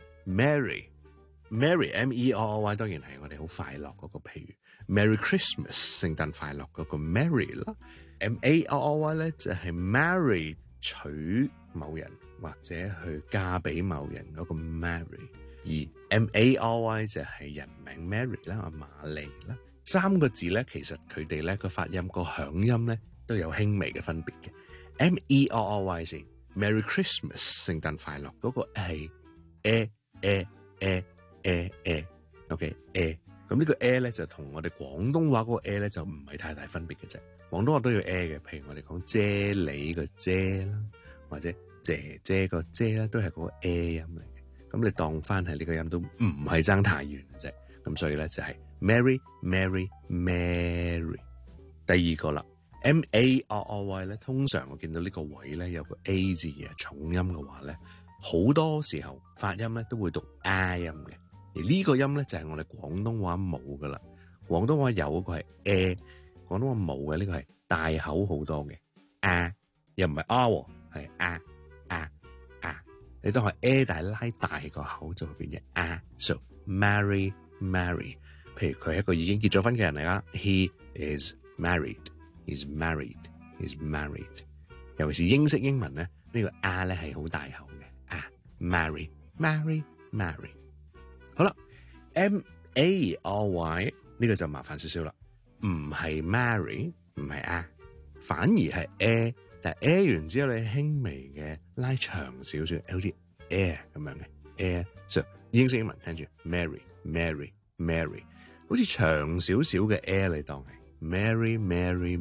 Mary。Mary M E R R Y 當然係我哋好快樂嗰個，譬如 Merry Christmas 聖誕快樂嗰個 Mary 啦。M A R R Y 咧就係 marry 娶某人或者去嫁俾某人嗰個 Mary， 而 M A R Y 就係人名 Mary 啦，阿瑪麗啦。三個字咧，其實佢哋咧個發音個響音咧都有輕微嘅分別嘅。M E R R Y 先 Merry Christmas 聖誕快樂嗰個係 a a a a a OK a， 咁呢個 a 咧就同我哋廣東話嗰個 a 咧就唔係太大分別嘅啫。廣東話都要 a 嘅，譬如我哋講啫喱個啫啦，或者姐姐個姐啦，都係嗰個 a 音嚟嘅。咁你當翻係呢個音都唔係爭太遠嘅啫。咁所以咧就係 Mary Mary Mary。第二個啦 M A R R Y 咧，通常我見到呢個位咧有個 a 字嘅重音嘅話咧，好多時候發音咧都會讀 I 音嘅。而呢個音咧就係我哋廣東話冇噶啦，廣東話有嗰個係 a， 廣東話冇嘅呢個係大口好多嘅 a， 又唔係 r 喎，係 a a a。你當係 a 但係拉大個口就會變成 a。So marry marry， 譬如佢係一個已經結咗婚嘅人嚟啦 ，he is married，he's married，he's married。尤其是英式英文咧，呢個 a 咧係好大口嘅 a marry marry marry。好啦 ，M A R Y 呢個就麻煩少少啦，唔係 marry， 唔係 a， 反而係 a， 但係 a 完之後你輕微嘅拉長少少，好似 air 咁樣嘅 air， so 英式英文聽住 marry marry marry， 好似長少少嘅 air 你當係 marry marry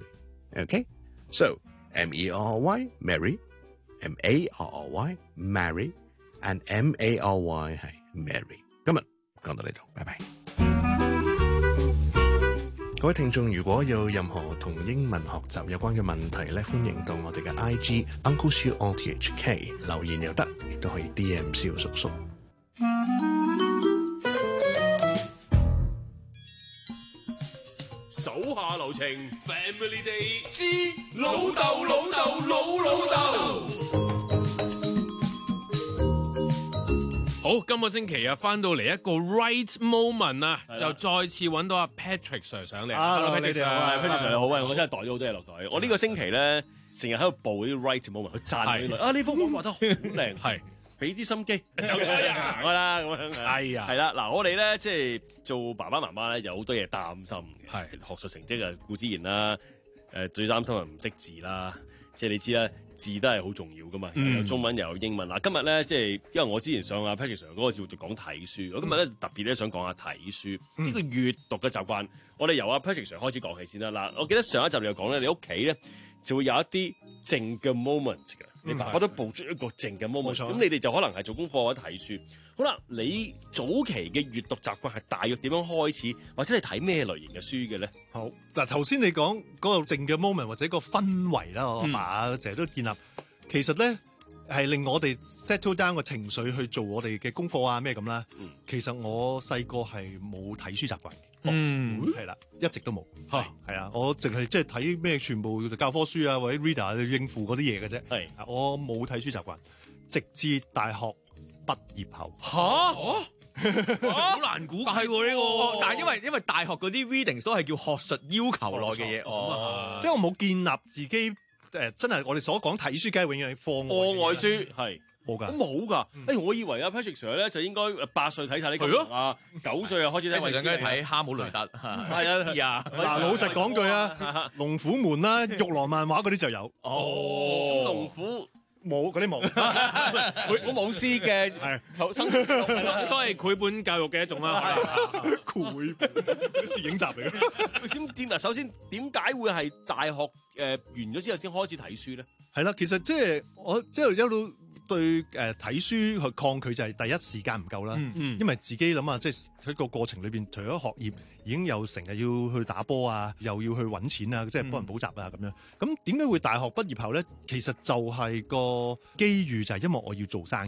marry，OK，so M E R R Y marry，M A R R Y marry and M A R Y 係 marry。今日講到呢度，拜拜。各位聽眾，如果有任何同英文學習有關嘅問題咧，歡迎到我哋嘅 I G Uncle Siu R T H K 留言又得，亦都可以 D M 蕭叔叔。 手下留情 ，Family Day 之老豆老豆老老豆。好，今個星期啊，翻到嚟一個 right moment 啊，就再次揾到阿 Patrick Sir 上嚟。 Hello Patrick Sir，Patrick Sir 你好啊！我真係袋咗好多嘢落袋。我呢個星期咧，成日喺度報啲 right moment，去讚佢哋。啊，呢幅畫畫得好靚，係俾啲心機，就咁樣行開啦，咁樣。係啊，係啦，嗱，我哋咧即係做爸爸媽媽咧，有好多嘢擔心嘅。係學術成績啊，顧之然啦。誒，最擔心係唔識字啦。即係你知啦，字都係好重要噶嘛，有中文又有英文。嗱，今日咧即係因為我之前上阿 Patrick Sir 嗰個節目就講睇書，我今日咧特別咧想講下睇書，呢個閱讀嘅習慣。我哋由阿 Patrick Sir 開始講起先啦。嗱，我記得上一集你又講咧，你屋企咧就會有一啲靜嘅 moment 嘅，你爸爸都捕捉一個靜嘅 moment。咁你哋就可能係做功課或者睇書。好啦，你早期嘅閱讀習慣係大約點樣開始，或者你睇咩類型嘅書嘅咧？ 好嗱，頭先你講嗰個靜嘅 moment 或者個氛圍啦，我阿爸成日都建立，其實咧係令我哋 settle down 個情緒去做我哋嘅功課啊咩咁啦。嗯、其實我細個係冇睇書習慣嘅，嗯，係啦，一直都冇，係係啊，我淨係即係睇咩全部教科書啊或者 reader 去應付嗰啲嘢嘅啫，係，我冇睇書習慣，直至大學畢業後。 嚇！ 好難估計喎呢個， 但係因為因為大學嗰啲 reading 都係叫學術要求內嘅嘢，哦， 即係我冇建立自己誒、呃，真係我哋所講睇書梗係永遠係課外課外書係冇㗎， 冇㗎。誒，我以為阿 Patrick Sir 咧就應該八歲睇晒呢個啊，九歲啊開始睇，應該睇《哈姆雷特》係啊， 嗱，老實講句啊，《龍虎門》啦，《玉郎漫畫》嗰啲就有。 哦，龍虎。 冇嗰啲冇， 我冇詩嘅，係生存都係繪本教育嘅一種啦。 繪本啲攝影集嚟嘅。 點點啊？首先點解會係大學誒、呃、完咗之後先開始睇書咧？ 係啦，其實即係我即係一路對誒睇書去抗拒就係第一時間唔夠啦。嗯嗯、因為自己諗下，即係喺個過程裏邊，除咗學業，已經有成日要去打波啊，又要去揾錢啊，即係幫人補習啊咁樣。咁點解會大學畢業後咧？其實就係個機遇，就係因為我要做生意。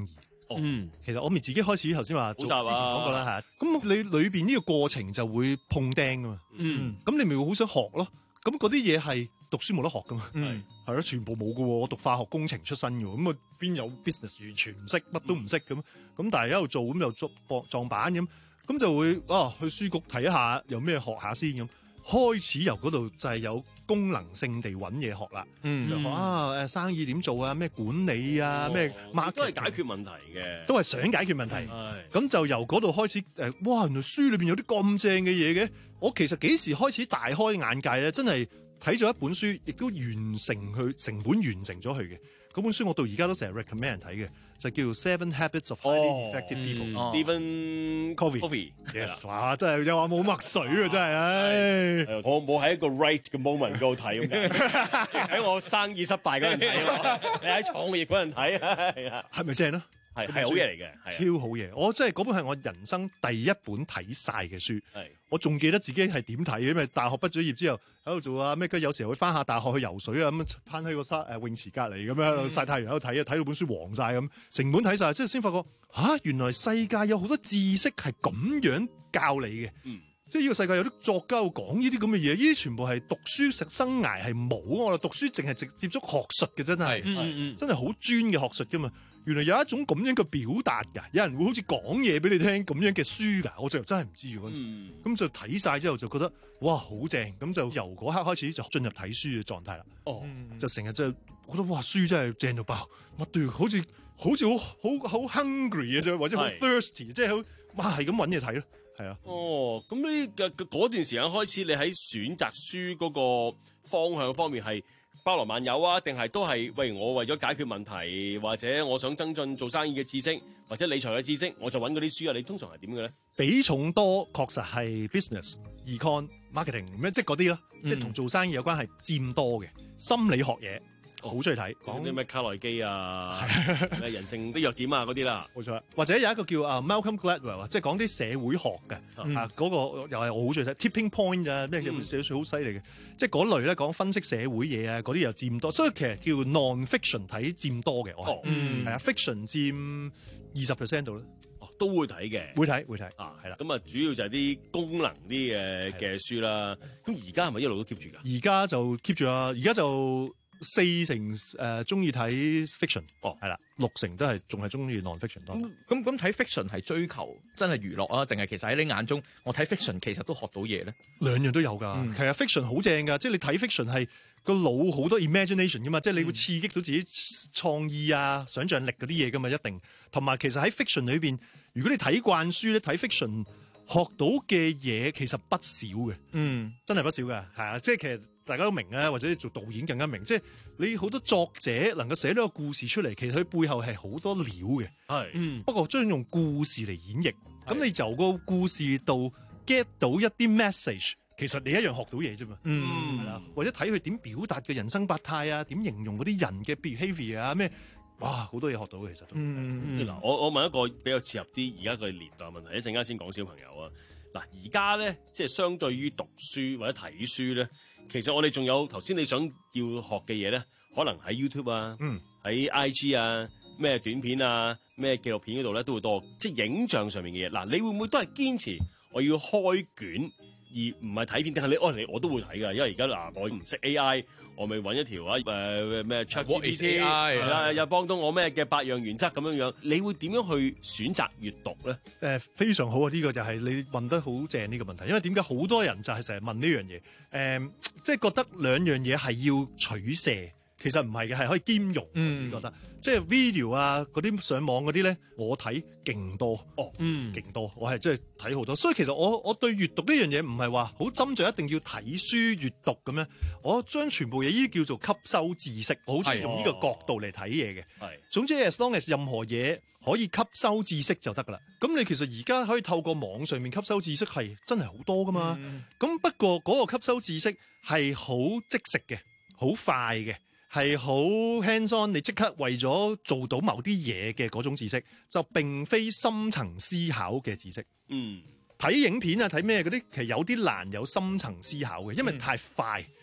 嗯， 其實我咪自己開始頭先話做之前講過啦嚇。咁你裏邊呢個過程就會碰釘噶嘛。 嗯， 咁你咪會好想學咯。咁嗰啲嘢係讀書冇得學噶嘛。 嗯， 係咯，全部冇噶喎。我讀化學工程出身嘅喎，咁啊邊有 business 完全唔識，乜都唔識咁。咁但係一路做咁又撞撞板咁，咁就會啊去書局睇下有咩學下先咁。開始由嗰度就係有功能性地揾嘢學啦， 嗯， 就學啊誒生意點做啊，咩管理啊，咩 market 都係解決問題嘅， 都係想解決問題。咁就由嗰度開始誒，哇！原來書裏邊有啲咁正嘅嘢嘅。我其實幾時開始大開眼界咧？真係睇咗一本書，亦都完成佢成本完成咗佢嘅嗰本書，我到而家都成日 recommend 人睇嘅。就叫 Seven Habits of Highly Effective People。Stephen Covey。Yes， 哇！真係又話冇墨水啊！真係，唉， 我冇喺一個 right 嘅 moment 嗰度睇咁解，喺我生意失敗嗰陣睇，你喺創業嗰陣睇，係啊， 係咪正咯？ 係係好嘢嚟嘅， 超好嘢！我真係嗰本係我人生第一本睇晒嘅書。 係，我仲記得自己係點睇嘅，因為大學畢咗業之後喺度做啊咩，跟有時候會翻下大學去游水啊，咁攤喺個沙誒泳池隔離咁樣曬太陽喺度睇啊，睇到本書黃晒咁，成本睇晒，之後先發覺嚇、啊、原來世界有好多知識係咁樣教你嘅。 嗯， 即係呢個世界有啲作家會講呢啲咁嘅嘢，呢啲全部係讀書食生涯係冇，我哋讀書淨係直接觸學術嘅，真係， 嗯嗯、 真係好專嘅學術噶嘛。原來有一種咁樣嘅表達㗎，有人會好似講嘢俾你聽咁樣嘅書㗎，我就真係唔知嗰陣時。咁、嗯、就睇晒之後就覺得哇好正，咁就由嗰刻開始就進入睇書嘅狀態啦。哦，就成日就覺得哇書真係正到爆，乜都要好似好似好好好 hungry 嘅啫，或者好 thirsty，即係好哇係咁揾嘢睇咯，係啊。 哦，咁呢嘅嗰段時間開始，你喺選擇書嗰個方向方面係包羅萬有啊，定係都係喂我為咗解決問題，或者我想增進做生意嘅知識，或者理財嘅知識，我就揾嗰啲書啊？你通常係點嘅咧？ 比重多確實係 business、econ、marketing 咁樣，即係嗰啲咯，即係同做生意有關係佔多嘅。心理學嘢好中意睇， 講啲咩卡內基啊，咩人性啲弱點啊嗰啲啦， 冇錯。或者有一個叫啊 Malcolm Gladwell， 即係講啲社會學嘅、嗯、啊，嗰、嗰個又係我好中意睇 Tipping Point 啊，咩寫書好犀利嘅，即係嗰類咧講分析社會嘢啊，嗰啲又佔多，所以其實叫 non-fiction 睇佔多嘅，我係，係、嗯、啊 fiction 佔二十 percent 度咧。 都會睇嘅， 會睇會睇啊，係啦。咁啊，主要就係啲功能啲嘅嘅書啦。咁而家係咪一路都 keep 住㗎？ 而家就 keep 住啊！而家就四成誒中意睇 fiction， 哦，係啦，六成都係仲係中意 non-fiction 多。 咁咁咁睇 fiction 係追求真係娛樂啊，定係其實喺你眼中，我睇 fiction 其實都學到嘢咧？ 兩樣都有㗎、嗯。其實 fiction 好正㗎，即係你睇 fiction 係個腦好多 imagination 㗎嘛，即係你會刺激到自己創意啊、想像力嗰啲嘢㗎嘛，一定。同埋其實喺 fiction 裏邊，如果你睇慣書咧，睇 fiction 學到嘅嘢其實不少嘅，嗯，真係不少嘅，係啊，即係其實大家都明啊，或者做導演更加明，即係你好多作者能夠寫到個故事出嚟，其實佢背後係好多料嘅，係，嗯，不過將用故事嚟演繹，咁你由個故事度 get 到一啲 message， 其實你一樣學到嘢啫嘛，嗯，係啦，或者睇佢點表達嘅人生百態啊，點形容嗰啲人嘅 behaviour 啊咩。哇，好多嘢學到嘅其實都。嗯嗱、嗯，我我問一個比較切合啲而家嘅年代問題，一陣間先講小朋友啊。嗱，而家咧即係相對於讀書或者睇書咧，其實我哋仲有頭先你想要學嘅嘢咧，可能喺 YouTube 啊，喺、嗯、I G 啊，咩短片啊，咩紀錄片嗰度咧都會多，即係影像上面嘅嘢。嗱，你會唔會都係堅持我要開卷？而唔係睇片，定係你哦？你我都會睇㗎，因為而家嗱，我唔識 A I，我咪揾一條啊誒咩 ChatGPT 係啦，又幫到我咩嘅八樣原則咁樣樣。你會點樣去選擇閱讀咧？誒、 呃，非常好啊！呢、這個就係你問得好正呢個問題，因為點解好多人就係成日問呢樣嘢？誒、呃，即係覺得兩樣嘢係要取捨。其實唔係嘅，係可以兼容。我自己覺得，嗯、即係 video 啊，嗰啲上網嗰啲咧，我睇勁多。哦，嗯，勁多，我係真係睇好多。所以其實我我對閱讀呢樣嘢唔係話好針對一定要睇書閱讀咁樣，我將全部嘢呢啲叫做吸收知識，我好中意用呢個角度嚟睇嘢嘅。係，總之 as long as 任何嘢可以吸收知識就得噶啦。咁你其實而家可以透過網上面吸收知識係真係好多噶嘛。咁、嗯、不過嗰個吸收知識係好即食嘅，好快嘅。係好 hands on，你即刻為咗做到某啲嘢嘅嗰種知識，就並非深層思考嘅知識。嗯，睇影片啊，睇咩嗰啲，其實有啲難有深層思考嘅，因為太快。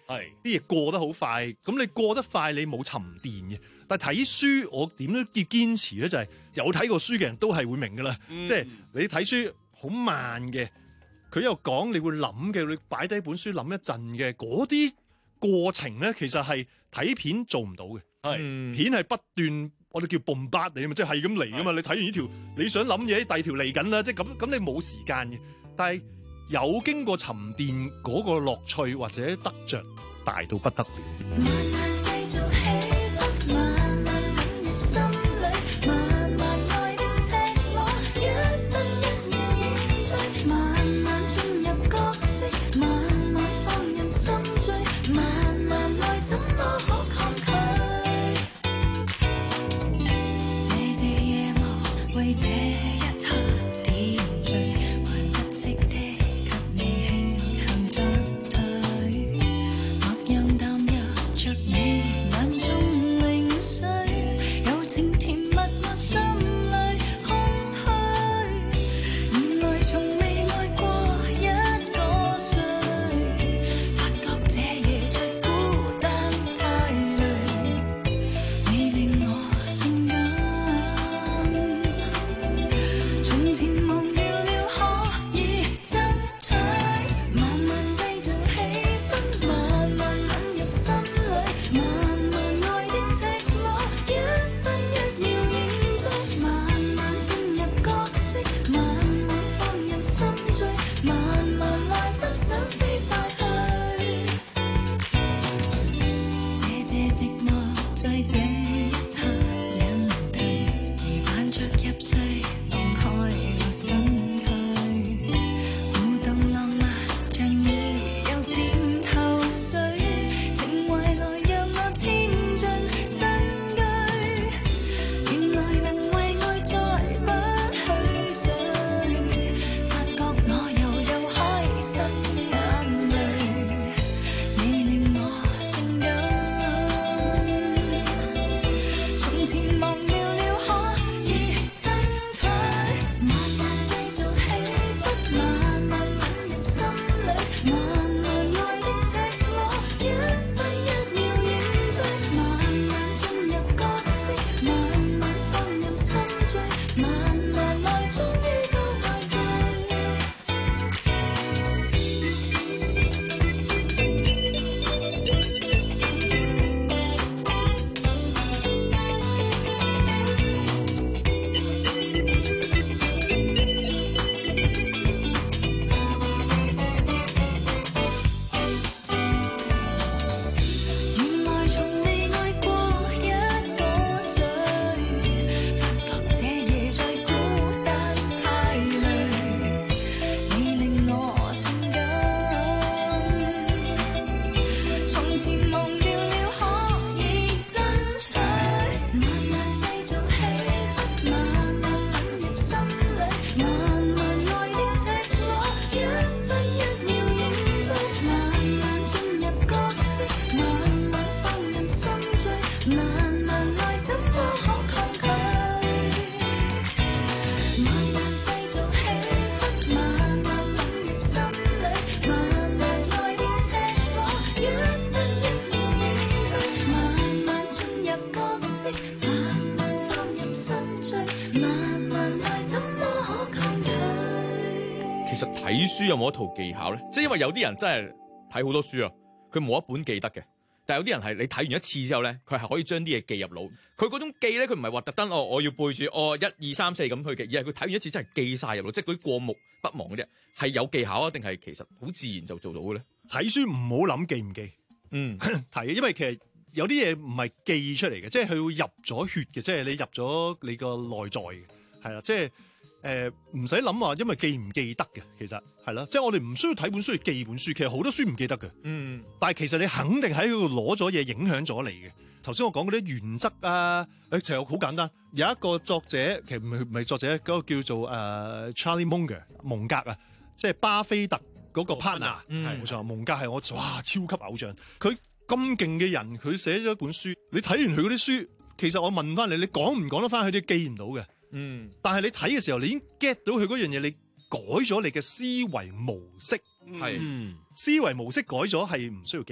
係啲嘢過得好快，咁你過得快你冇沉澱嘅。但係睇書我點都要堅持咧，就係有睇過書嘅人都係會明噶啦， 嗯、 即係你睇書好慢嘅，佢又講你會諗嘅，你擺低本書諗一陣嘅，嗰啲過程咧其實係睇片做唔到嘅。 係片係不斷，我哋叫 bombard 你嘛，即係係咁嚟噶嘛。你睇完呢條，你想諗嘢，第二條嚟緊啦，即係咁咁，你冇時間嘅。但係有經過沉澱嗰個樂趣或者得着大到不得了。 其實睇書有冇一套技巧咧？即係因為有啲人真係睇好多書啊，佢冇一本記得嘅。但係有啲人係你睇完一次之後咧，佢係可以將啲嘢記入腦。佢嗰種記咧，佢唔係話特登哦，我要背住哦一二三四咁去記，而係佢睇完一次真係記晒入腦，即係嗰啲過目不忘嘅啫。係有技巧啊，定係其實好自然就做到嘅咧？ 睇書唔好諗記唔記， 嗯， 睇，因為其實有啲嘢唔係記出嚟嘅，即係佢會入咗血嘅，即係你入咗你個內在嘅，係啦，即係。誒唔使諗話，因為記唔記得嘅，其實係啦，即係我哋唔需要睇本書去記本書，其實好多書唔記得嘅。 嗯， 但係其實你肯定喺度攞咗嘢影響咗你嘅。頭先我講嗰啲原則啊，誒其實好簡單。有一個作者，其實唔係唔係作者，嗰、嗰個叫做誒、uh, Charlie Munger 蒙格啊，即係巴菲特嗰個 partner，係冇錯，蒙格係我哇超級偶像。佢咁勁嘅人，佢寫咗一本書，你睇完佢嗰啲書，其實我問翻你，你講唔講得翻佢啲記唔到嘅？ 嗯， 但係你睇嘅時候，你已經 get 到佢嗰樣嘢，你改咗你嘅思維模式， 係、嗯， 思維模式改咗係唔需要記嘅。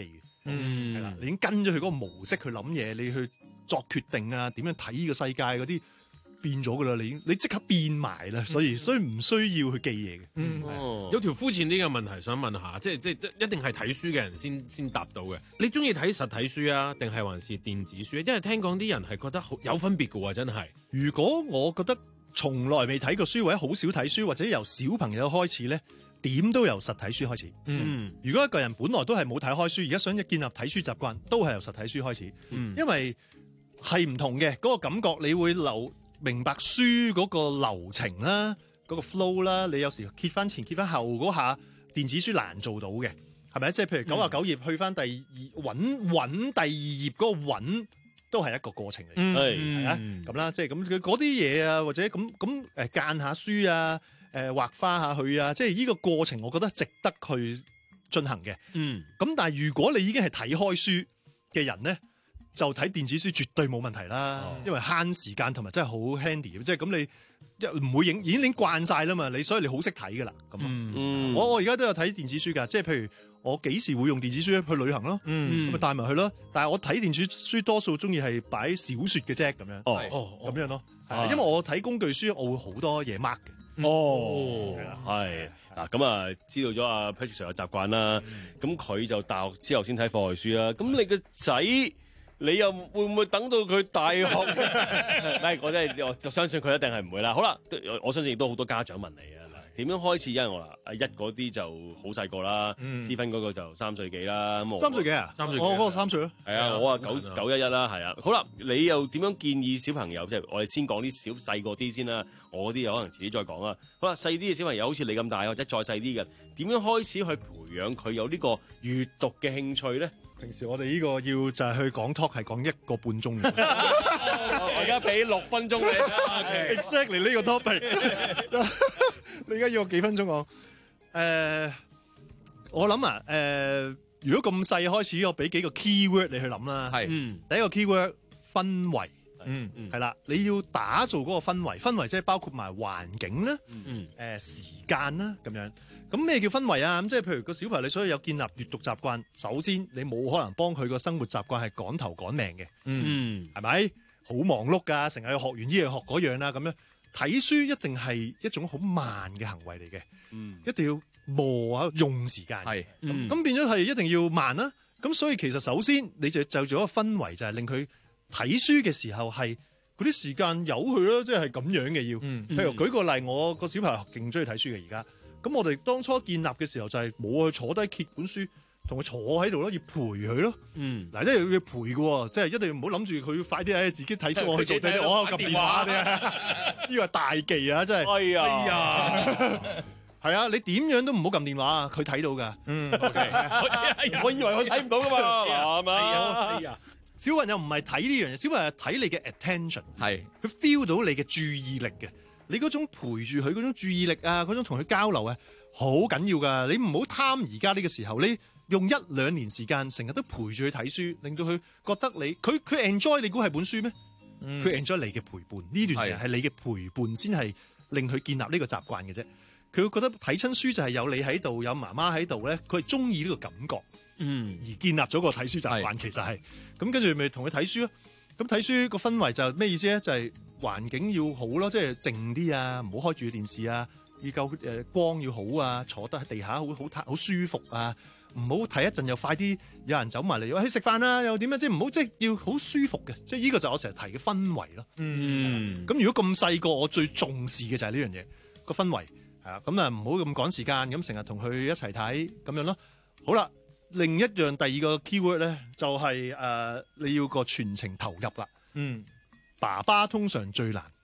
嗯， 係啦，你已經跟咗佢嗰個模式去諗嘢，你去作決定啊，點樣睇呢個世界嗰啲變咗噶啦，你你即刻變埋啦，所以所以唔需要去記嘢嘅。 嗯，有條膚淺啲嘅問題想問下，即係即係一定係睇書嘅人先先答到嘅。你中意睇實體書啊，定係還是電子書？因為聽講啲人係覺得好有分別嘅喎，真係。 如果我覺得從來未睇過書，或者好少睇書，或者由小朋友開始咧，點都由實體書開始。 嗯， 如果一個人本來都係冇睇開書，而家想建立睇書習慣，都係由實體書開始。 嗯， 因為係唔同嘅嗰個感覺，你會留明白書嗰個流程啦，嗰個 flow 啦，你有時揭翻前揭翻後嗰下，電子書難做到嘅，係咪？即係譬如九啊九頁去翻第二揾揾第二頁嗰個揾，都係一個過程嚟嘅，係啊咁啦，即係咁佢嗰啲嘢啊，或者咁咁誒間下書啊，誒畫花下佢啊，即係呢個過程，我覺得值得去進行嘅。 嗯， 咁但係如果你已經係睇開書嘅人咧，就睇電子書絕對冇問題啦， 哦、 因為慳時間同埋真係好 handy，即係咁你一唔會影已經影慣晒啦嘛，你所以你好識睇噶啦咁。 嗯， 我我而家都有睇電子書㗎，即係譬如我幾時會用電子書去旅行咯，咁咪帶埋去咯。但係我睇電子書多數中意係擺小説嘅啫咁樣， 哦哦咁樣咯，係啊因為我睇工具書我會好多嘢 mark 嘅。 哦，係嗱咁啊，知道咗阿 Patrick Sir 嘅習慣啦。咁佢就大學之後先睇課外書啦。咁你個仔？你又會唔會等到佢大學？唔係，我真係我就相信佢一定係唔會啦。好啦，我相信亦都好多家長問你啊，點樣開始？因為我話阿一嗰啲就好細個啦，思芬嗰個就三歲幾啦。咁三歲幾啊？ 三歲幾我嗰個三歲咯。 係啊，我啊九九一一啦，係啊。好啦，你又點樣建議小朋友？即係我哋先講啲小細個啲先啦。我啲又可能遲啲再講啦。好啦，細啲嘅小朋友好似你咁大或者再細啲嘅，點樣開始去培養佢有呢個閱讀嘅興趣咧？ 平時我哋呢個要就係去講 talk 係講一個半鐘嘅， 我而家俾六分鐘你。 exactly 呢個 topic， 你而家要我幾分鐘講？誒、呃，我諗啊，誒、呃，如果咁細開始，我俾幾個 keyword 你去諗啦。 係， 第一個 keyword 氛圍， 嗯嗯，係啦，你要打造嗰個氛圍，氛圍即係包括埋環境啦， 嗯， 誒、呃、時間啦，咁樣。咁咩叫氛圍啊？咁即係譬如個小朋友你所以有建立閱讀習慣，首先你冇可能幫佢個生活習慣係趕頭趕命嘅， 嗯， 係咪？好忙碌㗎，成日要學完呢樣學嗰樣啦，咁樣睇書一定係一種好慢嘅行為嚟嘅， 嗯， 一定要磨啊用時間， 係， 咁咁變咗係一定要慢啦。咁所以其實首先你就就做一個氛圍，就係令佢睇書嘅時候係嗰啲時間由佢啦，即係咁樣嘅要。 嗯， 譬如舉個例，我個小朋友勁中意睇書嘅而家。咁我哋當初建立嘅時候就係冇去坐低揭本書，同佢坐喺度咯，要陪佢咯。 嗯， 嗱，即係要陪嘅喎，即係一定唔好諗住佢快啲誒自己睇書，我去做啲，我喺度撳電話啲啊！呢個係大忌啊，真係。 哎呀， 哎呀， 係啊，你點樣都唔好撳電話啊！佢睇到㗎。 嗯 ，OK， 我以為佢睇唔到㗎嘛，係嘛？ 哎呀， 小朋友唔係睇呢樣嘢，小朋友係睇你嘅 attention， 係， 佢 feel 到你嘅注意力嘅。你嗰種陪住佢嗰種注意力啊，嗰種同佢交流啊，好緊要噶。你唔好貪而家呢個時候，你用一兩年時間，成日都陪住佢睇書，令到佢覺得你佢佢 enjoy 你估係本書咩？佢、嗯、enjoy 你嘅陪伴，呢段時間係你嘅陪伴先係令佢建立呢個習慣嘅啫。佢會覺得睇親書就係有你喺度，有媽媽喺度咧，佢係中意呢個感覺， 嗯， 而建立咗個睇書習慣。其實係咁，跟住咪同佢睇書咯。咁睇書個氛圍就咩意思咧？就係、是。環境要好咯，即係靜啲啊，唔好開住電視啊，要夠誒光要好啊，坐得喺地下好好好舒服啊，唔好睇一陣又快啲有人走埋嚟，喂，食飯啦又點樣？即係唔好即係要好舒服嘅，即係呢個就係我成日提嘅氛圍咯。 嗯， 咁如果咁細個，我最重視嘅就係呢樣嘢個氛圍係啊，咁啊唔好咁趕時間，咁成日同佢一齊睇咁樣咯。好啦，另一樣第二個 keyword 咧就係、是、誒、呃、你要個全程投入啦。 嗯。 爸爸通常最難，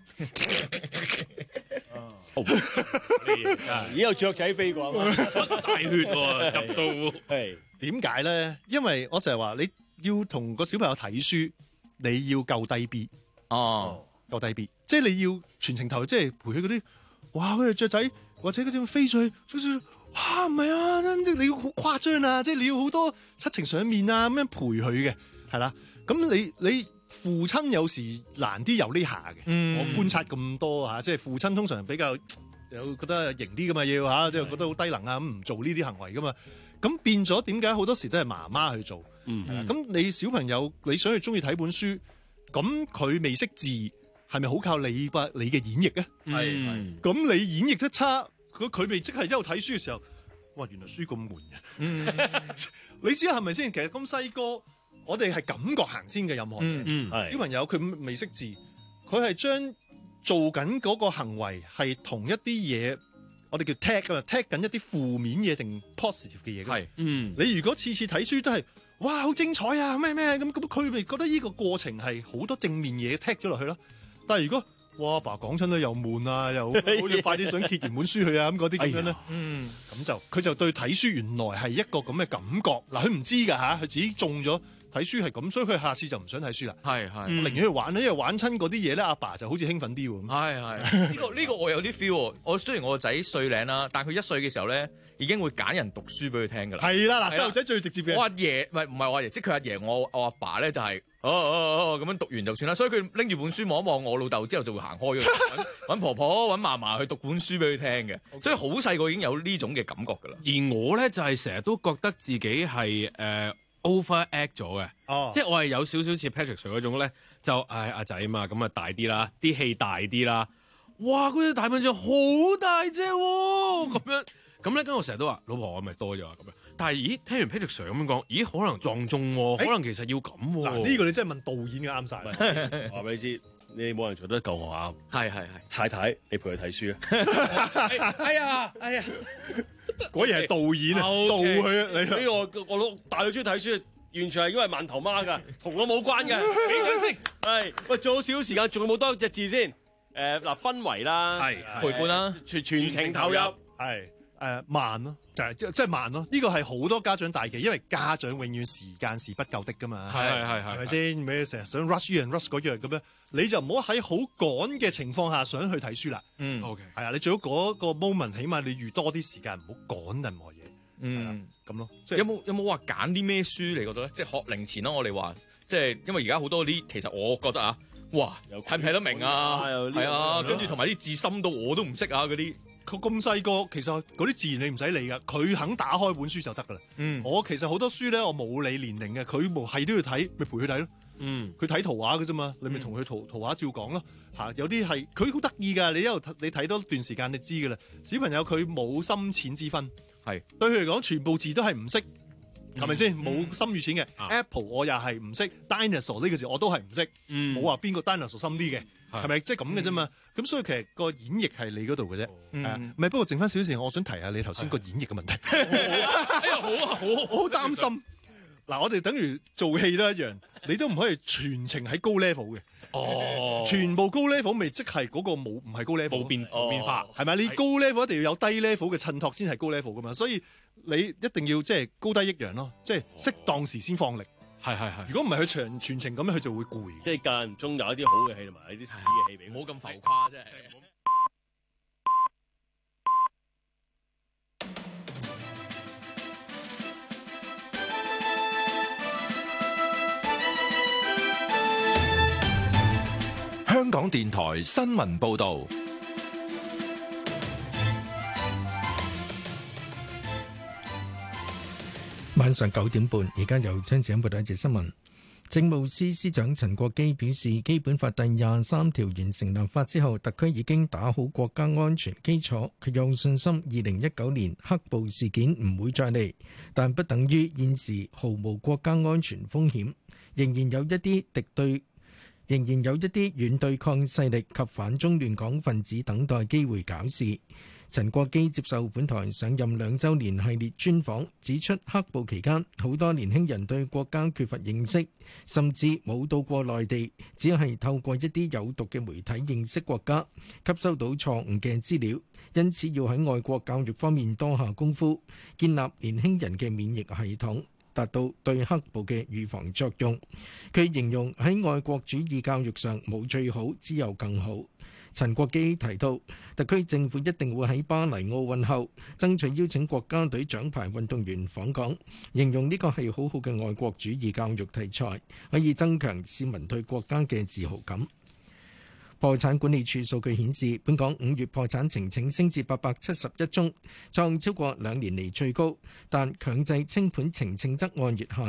已經有雀仔飛過， 出晒血喎，入到係點解咧？因為我成日話你要同個小朋友睇書，你要夠低 B 哦， 夠低 B， 即係你要全程投入，即係陪佢嗰啲，哇嗰隻雀仔或者嗰隻飛上去，飛上去，哇唔係啊，即係你要好誇張啊，即係你要好多七情上面啊，咁樣陪佢嘅，係啦，咁你你。父親有時難啲有呢下嘅，嗯、我觀察咁多嚇，即係父親通常比較有覺得型啲噶嘛，要嚇，即係覺得好低能啊，咁唔做呢啲行為噶嘛，咁變咗點解好多時都係媽媽去做？ 嗯，咁你小朋友你想佢中意睇本書，咁佢未識字，係咪好靠你吧？你嘅演繹咧？ 係係。 咁你演繹得差，佢佢咪即係一路睇書嘅時候，哇！原來書咁悶嘅。嗯、你知係咪先？其實咁細個，我哋係感覺行先嘅任何嘢。 嗯嗯、 小朋友佢未識字，佢係將做緊嗰個行為係同一啲嘢。我哋叫 tag 啊 ，tag 緊一啲負面嘢定 positive 嘅嘢。係，嗯，你如果次次睇書都係，哇，好精彩啊，咩咩咁，咁佢咪覺得呢個過程係好多正面嘢 tag 咗落去咯。但係如果，哇，阿爸講親都又悶啊，又好似快啲想揭完本書去啊，咁嗰啲咁樣咧，嗯，咁就佢就對睇書原來係一個咁嘅感覺。嗱，佢唔知㗎嚇，佢自己中咗。睇書係咁，所以佢下次就唔想睇書啦。係係，我寧願去玩啦，因為玩親嗰啲嘢咧，阿爸就好似興奮啲喎。係係，呢個呢個我有啲 feel。我雖然我個仔歲零啦，但佢一歲嘅時候咧，已經會揀人讀書俾佢聽㗎啦。係啦，嗱，細路仔最直接嘅。我阿爺唔係唔係我阿爺，即係佢阿爺，我我阿爸咧就係哦哦哦咁樣讀完就算啦。所以佢拎住本書望一望我老豆之後，就會行開咗，揾婆婆揾嫲嫲去讀本書俾佢聽嘅。所以好細個已經有呢種嘅感覺㗎啦。 而我咧就係成日都覺得自己係誒。呃overact 咗嘅，哦、即係我係有少少似 Patrick Sir 嗰種咧，就唉阿仔啊嘛，咁啊大啲啦，啲氣大啲啦，哇嗰隻大笨象好大隻喎、哦，咁、嗯、樣咁咧，跟我成日都話老婆我咪多咗啊咁樣，但係咦聽完 Patrick Sir 咁樣講，咦可能撞中喎、哦，欸、可能其實要咁喎、哦，嗱呢、 呢個你真係問導演嘅啱晒， 話俾你知。你冇人做得夠我啱， 係係係。 太太，你陪佢睇書啊！ 哎呀，哎呀， 果然係導演啊，導佢啊！你呢個我老大女中意睇書，完全係因為饅頭媽㗎，同我冇關嘅。幾陣先？係喂，仲有少少時間，仲有冇多隻字先？誒嗱，氛圍啦，係陪伴啦，全全程投入， 係誒慢咯，就係即即係慢咯。呢個係好多家長大忌，因為家長永遠時間是不夠的㗎嘛。係係係，係咪先？咩成日想 rush 呢樣 rush 嗰樣咁樣？你就唔好喺好趕嘅情況下想去睇書啦。嗯，OK，係啊，你最好嗰個 moment，起碼你預多啲時間，唔好趕任何嘢。嗯，咁咯。 有冇有冇話揀啲咩書？你覺得咧？即係學齡前咯，我哋話，即係因為而家好多啲，其實我覺得啊，哇，睇唔睇得明啊？係啊，跟住同埋啲字深到我都唔識啊嗰啲。 佢咁細個，其實嗰啲字你唔使理噶，佢肯打開本書就得噶啦。嗯，我其實好多書咧，我冇理年齡嘅，佢冇係都要睇，咪陪佢睇咯。嗯，佢睇圖畫嘅啫嘛，你咪同佢圖圖畫照講咯。嚇，有啲係佢好得意㗎，你一路你睇多段時間，你知㗎啦。小朋友佢冇深淺之分，係對佢嚟講，全部字都係唔識，係咪先？冇深與淺嘅。Apple 我又係唔識 ，dinosaur 呢個字我都係唔識，冇話邊個 dinosaur 深啲嘅，係咪？即係咁嘅啫嘛。咁所以其實個演繹係你嗰度嘅啫。誒，唔係不過剩翻少少時間，我想提下你頭先個演繹嘅問題。 哎呀，好啊，好， 我好擔心。嗱，我哋等於做戲都一樣，你都唔可以全程喺高 level 嘅。哦，全部高 level 咪即係嗰個冇唔係高 level 冇變冇變化， 係咪？你高 level 一定要有低 level 嘅襯托先係高 level 噶嘛，所以你一定要即係高低抑揚咯，即係適當時先放力。係係係。如果唔係佢全全程咁樣，佢就會攰。 即係間唔中有一啲好嘅戲同埋一啲屎嘅戲俾我， 冇咁浮誇啫。 香港電台新聞報導， 晚上九點半，而家由張子欣報道一節新聞。政務司司長陳國基表示，《基本法》第廿三條完成立法之後，特區已經打好國家安全基礎，佢有信心二零一九年黑暴事件唔會再嚟，但不等於現時毫無國家安全風險，仍然有一啲敵對。仍然有一啲軟對抗勢力及反中亂港分子等待機會搞事。陳國基接受本台上任兩週年系列專訪，指出黑暴期間好多年輕人對國家缺乏認識，甚至冇到過內地，只係透過一啲有毒嘅媒體認識國家，吸收到錯誤嘅資料，因此要喺愛國教育方面多下功夫，建立年輕人嘅免疫系統，達到對黑暴嘅預防作用。佢形容喺愛國主義教育上冇最好，只有更好。陳國基提到，特區政府一定會喺巴黎奧運後爭取邀請國家隊獎牌運動員訪港，形容呢個係好好嘅愛國主義教育題材，可以增強市民對國家嘅自豪感。破產管理處數據顯示，本港五月破產呈請升至八百七十一宗，創超過兩年嚟最高，但強制清盤呈請則按月下跌。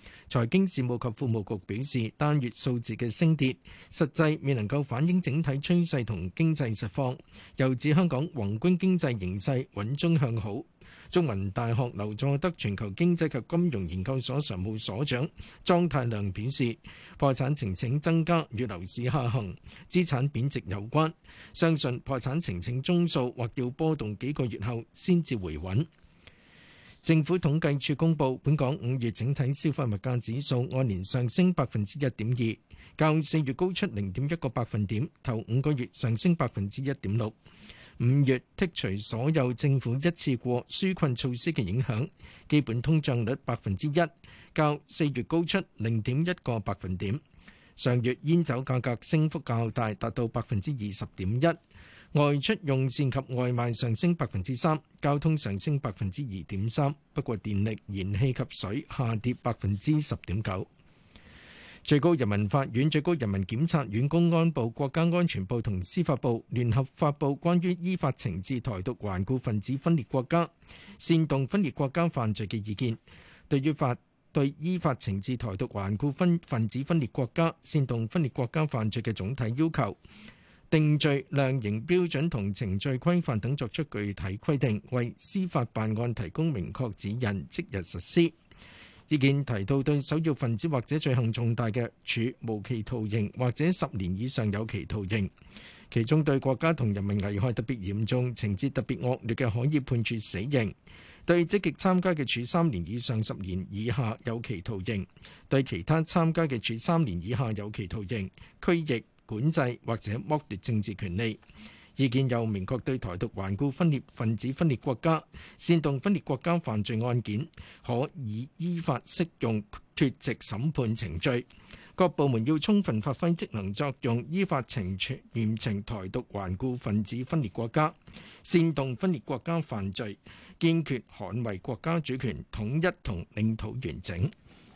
財經事務及庫務局表示，單月數字嘅升跌實際未能夠反映整體趨勢同經濟實況，又指香港宏觀經濟形勢穩中向好。中文大學劉佐德全球經濟及金融研究所常務所長莊太亮表示，破產呈請增加與樓市下行、資產貶值有關，相信破產呈請宗數或要波動幾個月後先至回穩。政府統計處公佈，本港五月整體消費物價指數按年上升百分之一點二，較四月高出零點一個百分點，頭五個月上升百分之一點六。五月剔除所有政府一次過紓困措施嘅影響，基本通脹率百分之一，較四月高出零點一個百分點。上月煙酒價格升幅較大，達到百分之二十點一。外出用膳及外賣上升百分之三，交通上升百分之二點三。不過電力、燃氣及水下跌百分之十點九。最高人民法院、最高人民檢察院、公安部、國家安全部同司法部聯合發布關於依法懲治台獨頑固分子分裂國家、煽動分裂國家犯罪嘅意見，對於法對依法懲治台獨頑固分分子分裂國家、煽動分裂國家犯罪嘅總體要求、定罪量刑標準同程序規範等作出具體規定，為司法辦案提供明確指引，即日實施。意見提到，對首要分子或者罪行重大嘅，處無期徒刑或者十年以上有期徒刑。其中對國家同人民危害特別嚴重、情節特別惡劣嘅，可以判處死刑；對積極參加嘅，處三年以上十年以下有期徒刑；對其他參加嘅，處三年以下有期徒刑、拘役、管制或者剝奪政治權利。意見又明確對台獨頑固分裂分子分裂國家、煽動分裂國家犯罪案件，可以依法適用脫職審判程序。各部門要充分發揮職能作用，依法懲處嚴懲台獨頑固分子分裂國家、煽動分裂國家犯罪，堅決捍衛國家主權、統一同領土完整。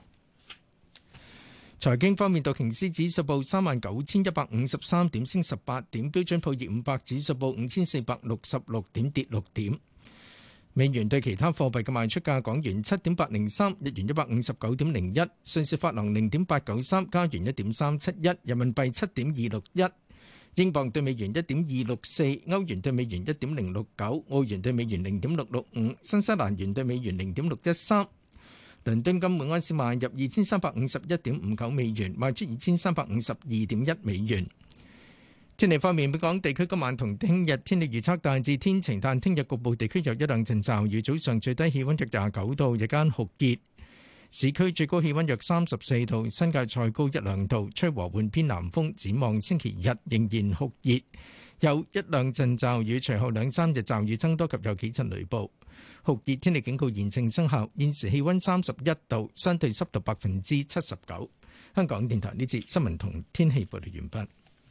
財經方面，道瓊斯指數報三萬九千一百五十三點，升十八點；標準普爾五百指數報五千四百六十六點，跌六點。美元對其他貨幣嘅賣出價：港元七點八零三，日元一百五十九點零一，瑞士法郎零點八九三，加元一點三七一，人民幣七點二六一，英鎊對美元一點二六四，歐元對美元一點零六九，澳元對美元零點六六五，新西蘭元對美元零點六一三。倫敦金每安士買入二千三百五十一點五九美元，賣出二千三百五十二點一美元。天氣方面，本港地區今晚同聽日天氣預測大致天晴，但聽日局部地區有一兩陣驟雨。早上最低氣溫約廿九度，日間酷熱，市區最高氣溫約三十四度，新界再高一兩度，吹和緩偏南風。展望星期日仍然酷熱，有一兩陣驟雨，隨後兩三日驟雨增多及有幾陣雷暴。酷熱天氣警告現正生效，現時氣溫三十一度，相對濕度百分之七十九。香港電台呢節新聞同天氣報道完畢。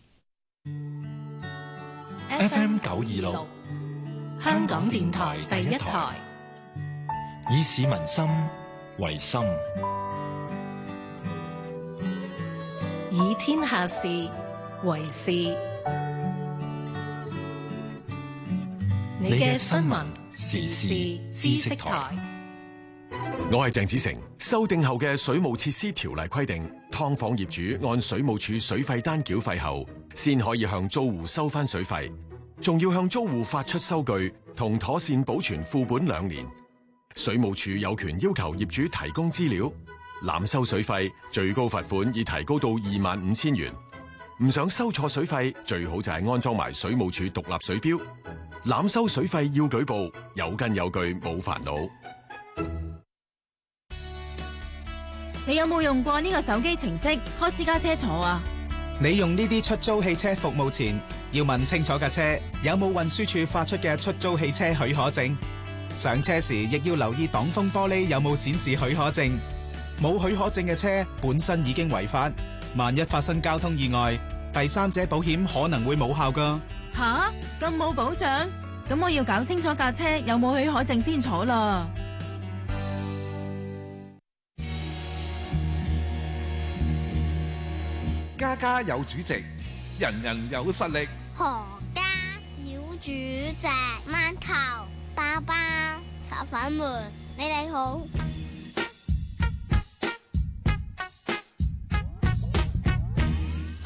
F M 九二六， 香港電台第一台， 以市民心為心， 以天下事為事。你嘅新聞時事知識台。 我係鄭子誠。修訂後嘅水務設施條例規定，劏房業主按水務署水費單繳費後，先可以向租戶收翻水費，仲要向租戶發出收據同妥善保存副本兩年。水務署有權要求業主提供資料。濫收水費，最高罰款已提高到二萬五千元。唔想收錯水費，最好就係安裝埋水務署獨立水錶。濫收水費要舉報，有根有據冇煩惱。 你有冇用過呢個手機程式開私家車坐啊？ 你用呢啲出租汽車服務前，要問清楚架車有冇運輸署發出嘅出租汽車許可證。上車時亦要留意擋風玻璃有冇展示許可證。冇許可證嘅車本身已經違法，萬一發生交通意外，第三者保險可能會冇效㗎。 吓，咁冇保障？咁我要搞清楚架車有冇許可證先坐啦。 家家有主席，人人有實力。 何家小主席，饅頭、包包、炒粉們，你哋好。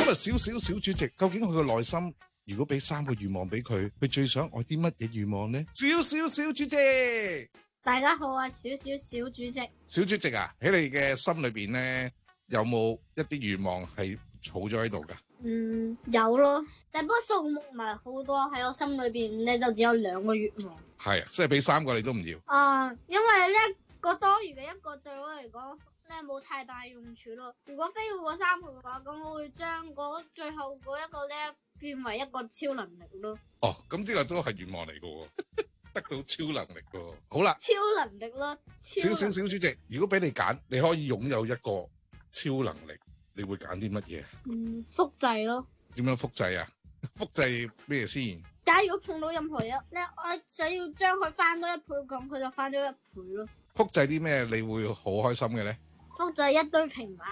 咁啊，小小小主席，究竟佢個內心，如果俾三個願望俾佢，佢最想愛啲乜嘢願望呢？小小小主席， 大家好啊，小小小主席。 小主席啊，喺你嘅心裏邊咧，有冇一啲願望係儲咗喺度噶？ 嗯，有咯，但不過數目唔係好多，喺我心裏邊咧就只有兩個願望。 係啊，即係俾三個你都唔要。 啊，因為咧個多餘嘅一個對我嚟講咧冇太大用處咯。如果非要嗰三個嘅話，咁我會將嗰最後嗰一個咧變為一個超能力咯。 哦，咁呢個都係願望嚟嘅，得到超能力嘅。好啦， 超能力咯， 小小小主席，如果俾你揀，你可以擁有一個超能力，你會揀啲乜嘢？ 嗯，複製咯。 點樣複製啊？複製咩先？ 假如果碰到任何嘢咧，我想要將佢翻多一倍，咁佢就翻咗一倍咯。 複製啲咩你會好開心嘅咧？ 複製一堆平板。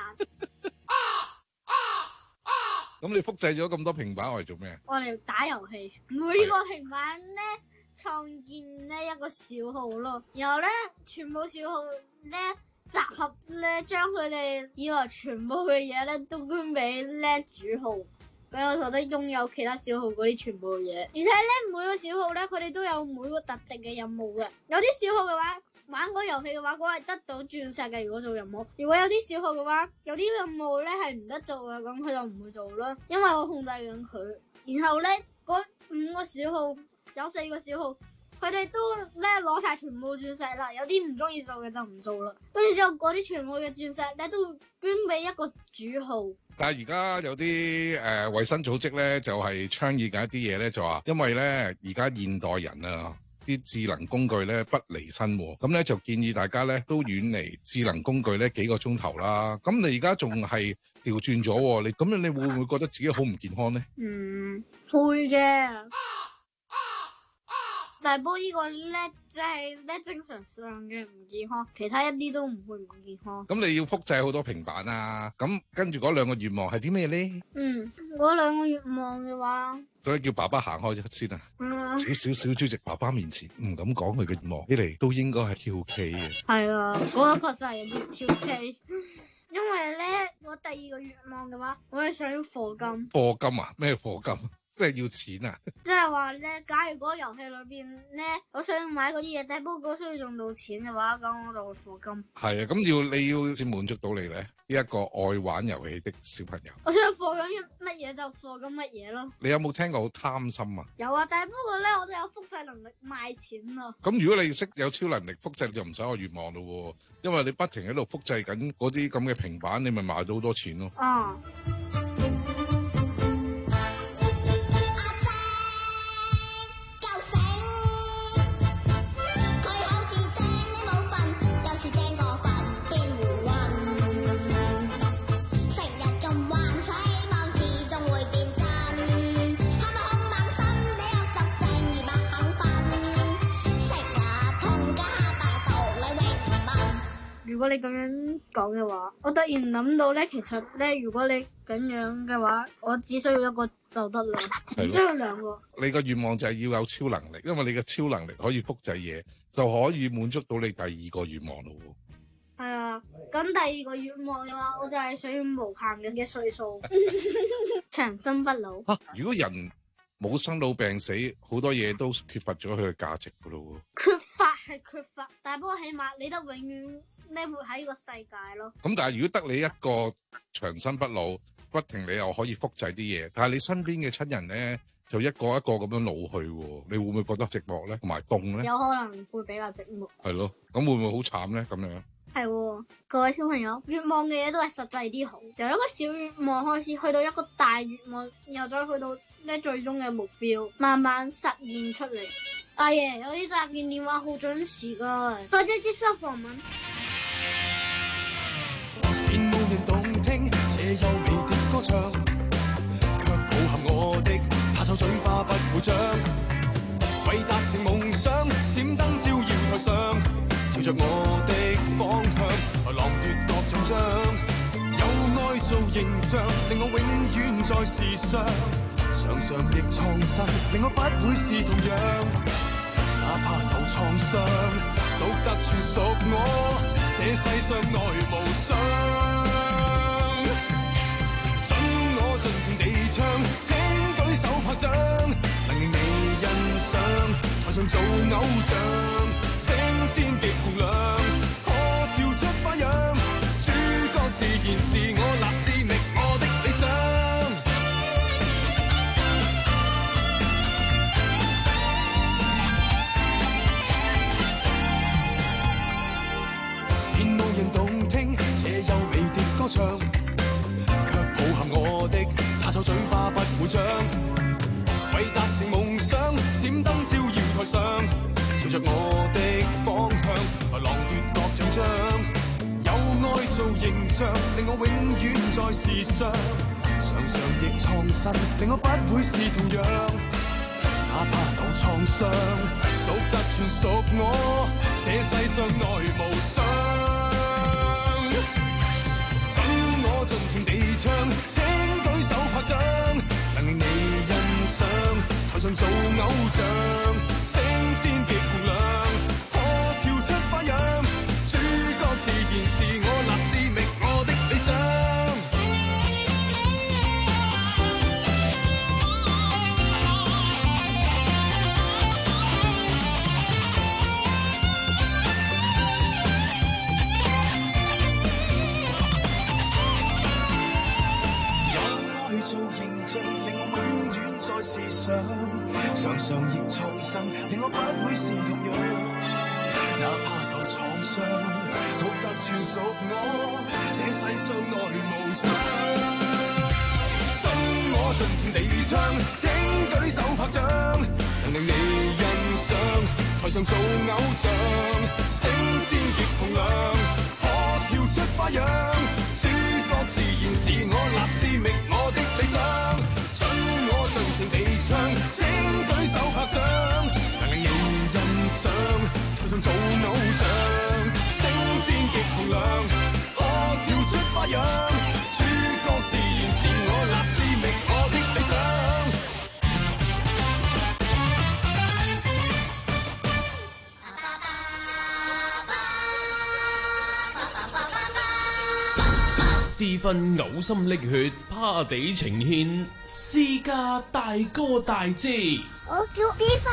咁你複製咗咁多平板，我嚟做咩？ 我嚟打遊戲，每個平板咧創建呢一個小號咯，然後咧全部小號咧集合咧，將佢哋以來全部嘅嘢咧都捐俾咧主號。咁我覺得擁有其他小號嗰啲全部嘢，而且咧每個小號咧佢哋都有每個特定嘅任務嘅。有啲小號嘅話玩嗰個遊戲嘅話，嗰個係得到鑽石嘅。如果做任務，如果有啲小號嘅話，有啲任務咧係唔得做嘅，咁佢就唔會做啦，因為我控制緊佢。然後咧嗰五個小號有四個小號，佢哋都咧攞晒全部鑽石啦。有啲唔中意做嘅就唔做啦。跟住之後嗰啲全部嘅鑽石咧都會捐俾一個主號。 但係而家有啲誒衛生組織咧，就係、是、倡議緊一啲嘢咧，就話因為咧而家現代人啊，啲智能工具咧不離身，咁咧就建議大家咧都遠離智能工具咧幾個鐘頭啦。咁你而家仲係調轉咗，你咁樣你會唔會覺得自己好唔健康咧？ 嗯，會嘅。但係不過呢個咧，即係咧正常上嘅唔健康，其他一啲都唔會唔健康。 咁你要複製好多平板啊，咁跟住嗰兩個願望係啲咩咧？ 嗯，嗰兩個願望嘅話， 所以叫爸爸行開咗先啊！ 嗯， 少少小主席爸爸面前唔敢講佢嘅願望，起嚟都應該係跳 K 嘅。 係啊，嗰個確實係有啲跳 K。因為咧，我第二個願望嘅話，我係想要課金。 課金啊？咩課金？即係要錢啊！ 即係話咧，假如嗰個遊戲裏邊咧，我想要買嗰啲嘢，但係不過需要用到錢嘅話，咁我就會課金。 係啊，咁要你要先滿足到你咧，呢一個愛玩遊戲的小朋友。 我想要課金乜嘢就課金乜嘢咯。 你有冇聽過好貪心啊？ 有啊，但係不過咧，我都有複製能力賣錢啊。 咁如果你識有超能力複製，你就唔使我願望咯，因為你不停喺度複製緊嗰啲咁嘅平板，你咪賣到好多錢咯。 啊！如果你咁樣講嘅話，我突然諗到咧，其實咧，如果你咁樣嘅話，我只需要一個就得啦，唔需要兩個。 你個願望就係要有超能力，因為你嘅超能力可以複製嘢，就可以滿足到你第二個願望咯。 係啊，咁第二個願望嘅話，我就係想要無限嘅嘅歲數，長生不老。 啊，如果人冇生老病死，好多嘢都缺乏咗佢嘅價值噶咯。 缺乏係缺乏，但係不過起碼你都永遠你活喺呢個世界咯。 咁但係如果得你一個長生不老，不停你又可以複製啲嘢，但係你身邊嘅親人咧就一個一個咁樣老去，你會唔會覺得寂寞咧？同埋凍咧？ 有可能會比較寂寞。 係咯，咁會唔會好慘咧？咁樣係，各位小朋友，願望嘅嘢都係實際啲好，由一個小願望開始，去到一個大願望，然後再去到咧最終嘅目標，慢慢實現出嚟。阿爺，有啲詐騙電話好準時噶，快啲接受訪問。 前無人動聽這優美的歌唱，卻抱含我的他手嘴巴不會張，為達成夢想，閃燈照耀台上，朝着我的方向，來浪奪各種獎，有愛做形象，令我永遠在時尚，常常的創新，令我不會是同樣。哪怕受創傷，都得全屬我。這世上愛無雙，真我盡情想做偶像，聲線極洪亮，可跳出花樣，主角自然是我，立志覓我的理想。前無人動聽這優美的歌唱，卻抱憾我的怕醜嘴巴不會張。為達成夢想，閃燈照耀台上，朝着我的方向，來浪奪各獎章。有愛做形象，令我永遠在時尚，常常亦創新，令我不會是同樣。哪怕受創傷，獨特全屬我，這世上內無雙。准我盡情地唱，請舉手拍掌，能令你欣賞。台上做偶像，聲線極洪亮，可跳出花樣，主角自然是我，立志覓我的理想。做形象，令我永遠在時尚，常常亦創新，令我不會是同樣。哪怕受創傷，獨特全屬我，這世上內無雙。准我盡情地唱，請舉手拍掌，能令你欣賞。台上做偶像，聲線極洪亮，可跳出花樣，主角自然是我，立志覓我的理想。准我盡情地唱，請舉手拍掌，能令你欣賞。台上做偶像，聲線極洪亮，可跳出花樣，主角自然是我，立志覓我的理想。 私分嘔心瀝血，趴地呈獻，私家大哥大姐。 我叫 B 份。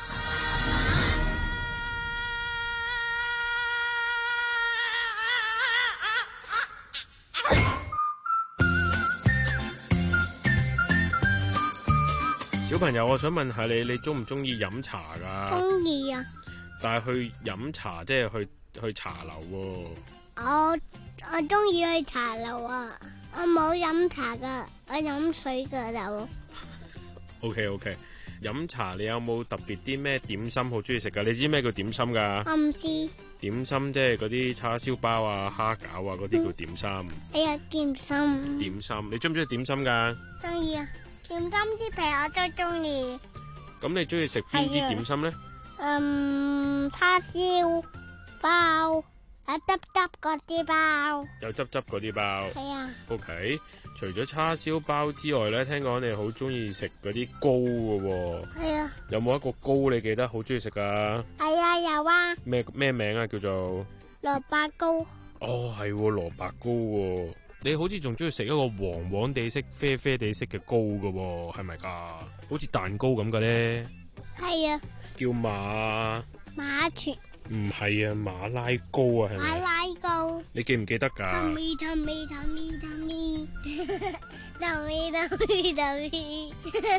小朋友，我想問下你，你中唔中意飲茶㗎？ 中意啊！ 但係去飲茶即係去去茶樓喎。 我我中意去茶樓啊！我冇飲茶噶，我飲水噶就。 O K O K， 飲茶你有冇特別啲咩點心好中意食噶？你知咩叫點心噶？ 我唔知。 點心即係嗰啲叉燒包啊、蝦餃啊嗰啲叫點心。 哎呀，點心。 點心，你中唔中意點心噶？ 中意啊！點心啲皮我都中意。 咁你中意食邊啲點心咧？ 嗯，叉燒包。有汁汁嗰啲包， 有汁汁嗰啲包。 係啊。 O K， 除咗叉燒包之外咧，聽講你好中意食嗰啲糕㗎喎。係啊。有冇一個糕你記得好中意食噶？ 係啊，有啊。 咩咩名啊？叫做蘿蔔糕。 哦，係喎，蘿蔔糕喎。你好似仲中意食一個黃黃地色、啡啡地色嘅糕㗎喎，係咪噶？好似蛋糕咁嘅咧。係啊。叫馬馬全。 唔係啊，馬拉糕啊，係咪？ 馬拉糕， 你記唔記得㗎？ Tommy Tommy Tommy Tommy Tommy Tommy Tommy，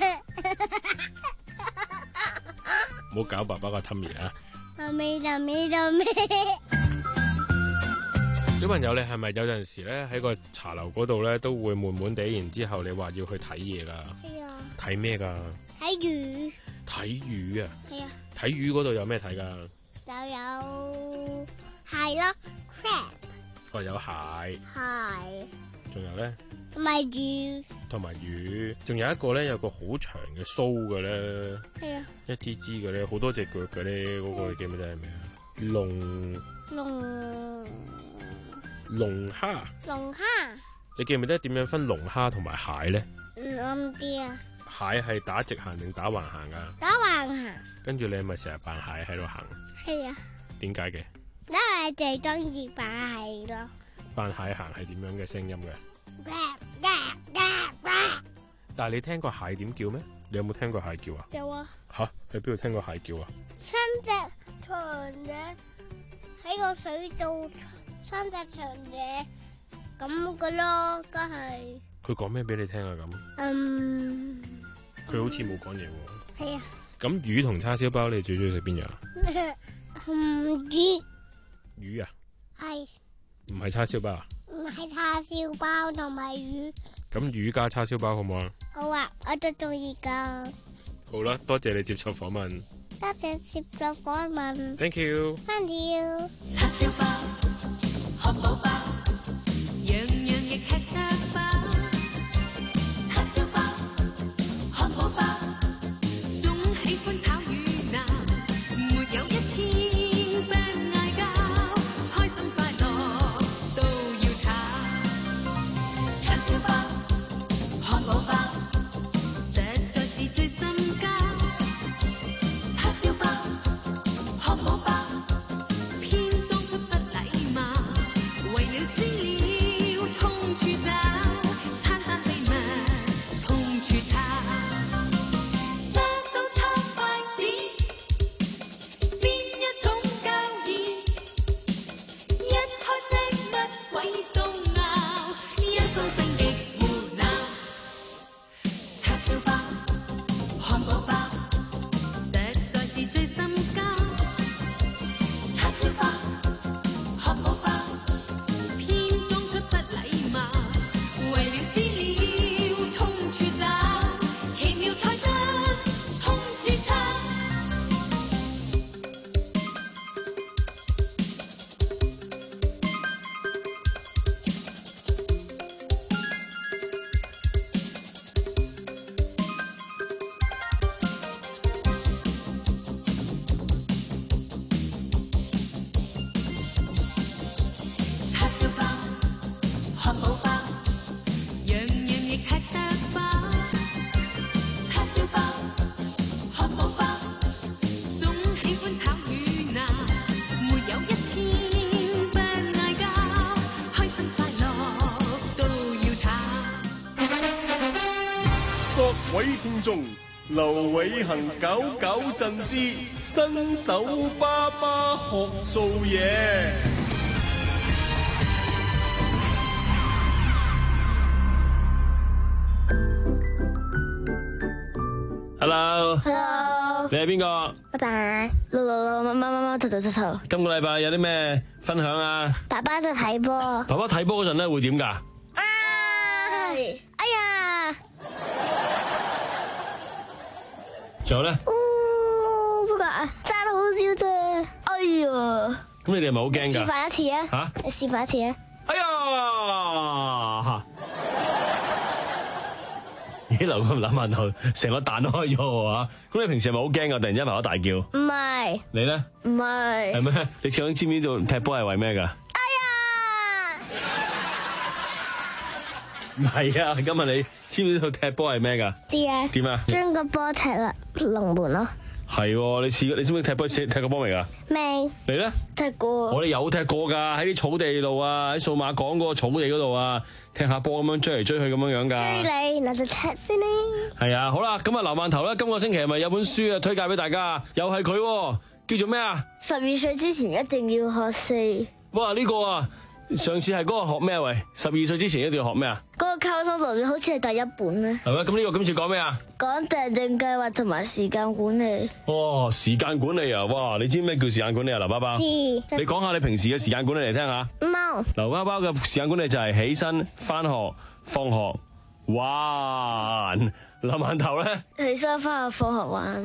唔好搞爸爸個 Tommy 啊 ！Tommy Tommy Tommy， 小朋友，你係咪有陣時咧喺個茶樓嗰度咧都會悶悶地，然之後你話要去睇嘢㗎？係啊。睇咩㗎？睇魚。睇魚啊？係啊。睇魚嗰度有咩睇㗎？ 就有蟹咯 ，crab。 哦，有蟹。蟹。仲有咧？ 同埋魚。同埋魚，仲有一個咧，有個好長嘅鬚嘅咧。係啊。一支支嘅咧，好多隻腳嘅咧，嗰、嗰個你記唔記得係咩啊？龍。龍。龍蝦。龍蝦。你記唔記得點樣分龍蝦同埋蟹咧？ 唔啱啲啊。 蟹係打直行定打橫行噶？ 打橫行。跟住你係咪成日扮蟹喺度行？ 係啊。點解嘅？ 因為最中意扮蟹咯。 扮蟹行係點樣嘅聲音嘅？ 但係你聽過蟹點叫咩？你有冇聽過蟹叫啊？ 有啊。 吓？喺邊度聽過蟹叫啊？ 三隻長嘢喺個水度，三隻長嘢咁噶咯，梗係。 佢講咩俾你聽啊？咁， 嗯， 佢好似冇講嘢喎。 係啊。 咁魚同叉燒包，你最中意食邊樣啊？ 嗯，魚。 魚啊？ 係。 唔係叉燒包啊？ 唔係叉燒包同埋魚。 咁魚加叉燒包好唔好啊？ 好啊，我都中意噶。 好啦，多謝你接受訪問。 多謝接受訪問。 Thank you。 Thank you。 叉燒包、漢堡包，樣樣亦吃得飽。叉燒包、漢堡包，總喜歡炒魚腩，沒有一天不嗌交，開心快樂都要炒。叉燒包、漢堡包，實在是最心交。叉燒包、漢堡包，偏裝出不禮貌，為了資料衝處找，餐餐秘密衝處抄。揸刀叉筷子，邊一種交易？一開聲乜鬼都拗，一公升極胡鬧。叉燒包、漢堡包，實在是最心交。叉燒包、漢堡包，偏裝出不禮貌，為了資料衝處找，奇妙菜單衝處抄。叉燒包、漢堡包，樣樣亦吃得飽。叉燒包、漢堡包，總喜歡炒魚腩，沒有一天不嗌交，開心快樂都要炒。 各位聽眾，劉偉恒搞搞震之新手爸爸學做嘢。 Hello， Hello， 你係邊個？ 爸爸，六六六乜乜乜乜頭頭頭頭。 今個禮拜有啲咩分享啊？ 爸爸在睇波。 爸爸睇波嗰陣咧會點㗎？ 啊！哎呀！ 仲有咧？ 哦，不過啊，爭得好少啫。哎呀！ 咁你哋係咪好驚㗎？ 示範一次啊！ 嚇！ 你示範一次啊！ 哎呀！咦，流咁諗下頭，成個彈開咗喎。咁你平時係咪好驚㗎？突然之間爸爸大叫。 唔係。 你咧？ 唔係。 係咩？你想知唔知道踢波係為咩㗎？唔係啊！今日你知唔知道踢波係咩㗎？ 知啊。 點啊？ 將個波踢落龍門咯。 係喎，你試你知唔知踢波踢過波未㗎？ 未。 你咧？ 踢過。 我哋有踢過㗎，喺啲草地度啊，喺數碼港嗰個草地嗰度啊，踢下波咁樣追嚟追去咁樣樣㗎。 追你，嗱就踢先啦。 係啊，好啦，咁啊，劉饅頭咧，今個星期係咪有本書啊推介俾大家？又係佢喎，叫做咩啊？ 十二歲之前一定要學四。 哇！呢個啊，上次係嗰個學咩啊？喂，十二歲之前一定要學咩啊？ 嗰個溝通論好似係第一本咧。 係咪？咁呢個今次講咩啊？ 講訂定計劃同埋時間管理。 哇！時間管理啊！哇！你知咩叫時間管理啊？劉包包。 知。 你講下你平時嘅時間管理嚟聽下。 冇。 劉包包嘅時間管理就係起身、翻學、放學、玩。劉饅頭咧？ 起身、翻學、放學、玩。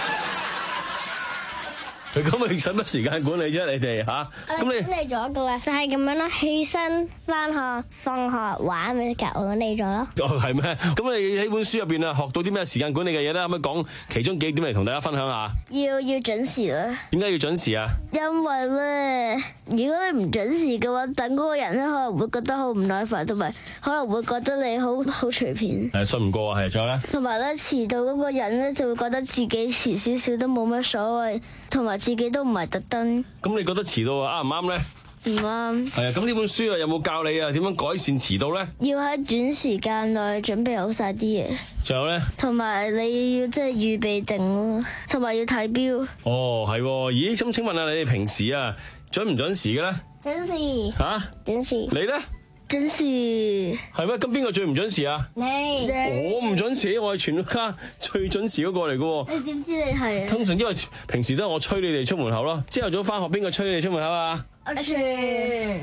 佢咁咪使乜時間管理啫？你哋吓？咁你管理咗噶啦，就係咁樣咯。起身、翻學、放學、玩咪就管理咗咯。 哦，係咩？咁你喺本書入邊啊，學到啲咩時間管理嘅嘢咧？可唔可以講其中幾點嚟同大家分享下？ 要要準時啦。 點解要準時啊？ 因為咧，如果你唔準時嘅話，等嗰個人咧可能會覺得好唔耐煩，同埋可能會覺得你好好隨便。 係信唔過啊，係仲有咧？ 同埋咧，遲到嗰個人咧就會覺得自己遲少少都冇乜所謂，同埋自己都唔係特登。 咁你覺得遲到啊啱唔啱咧？ 唔啱。 係啊，咁呢本書啊有冇教你啊點樣改善遲到咧？ 要喺短時間內準備好晒啲嘢， 仲有咧？ 同埋你要即係預備定咯，同埋要睇錶。 哦，係喎，咦？咁請問下你哋平時啊準唔準時嘅咧？ 準時。 吓？ 準時。 你咧？ 準時。 係咩？咁邊個最唔準時啊？ 你。 我唔準時，我係全家最準時嗰個嚟嘅喎。 你點知你係啊？ 通常因為平時都係我催你哋出門口咯。朝頭早翻學邊個催你哋出門口啊？ 阿全。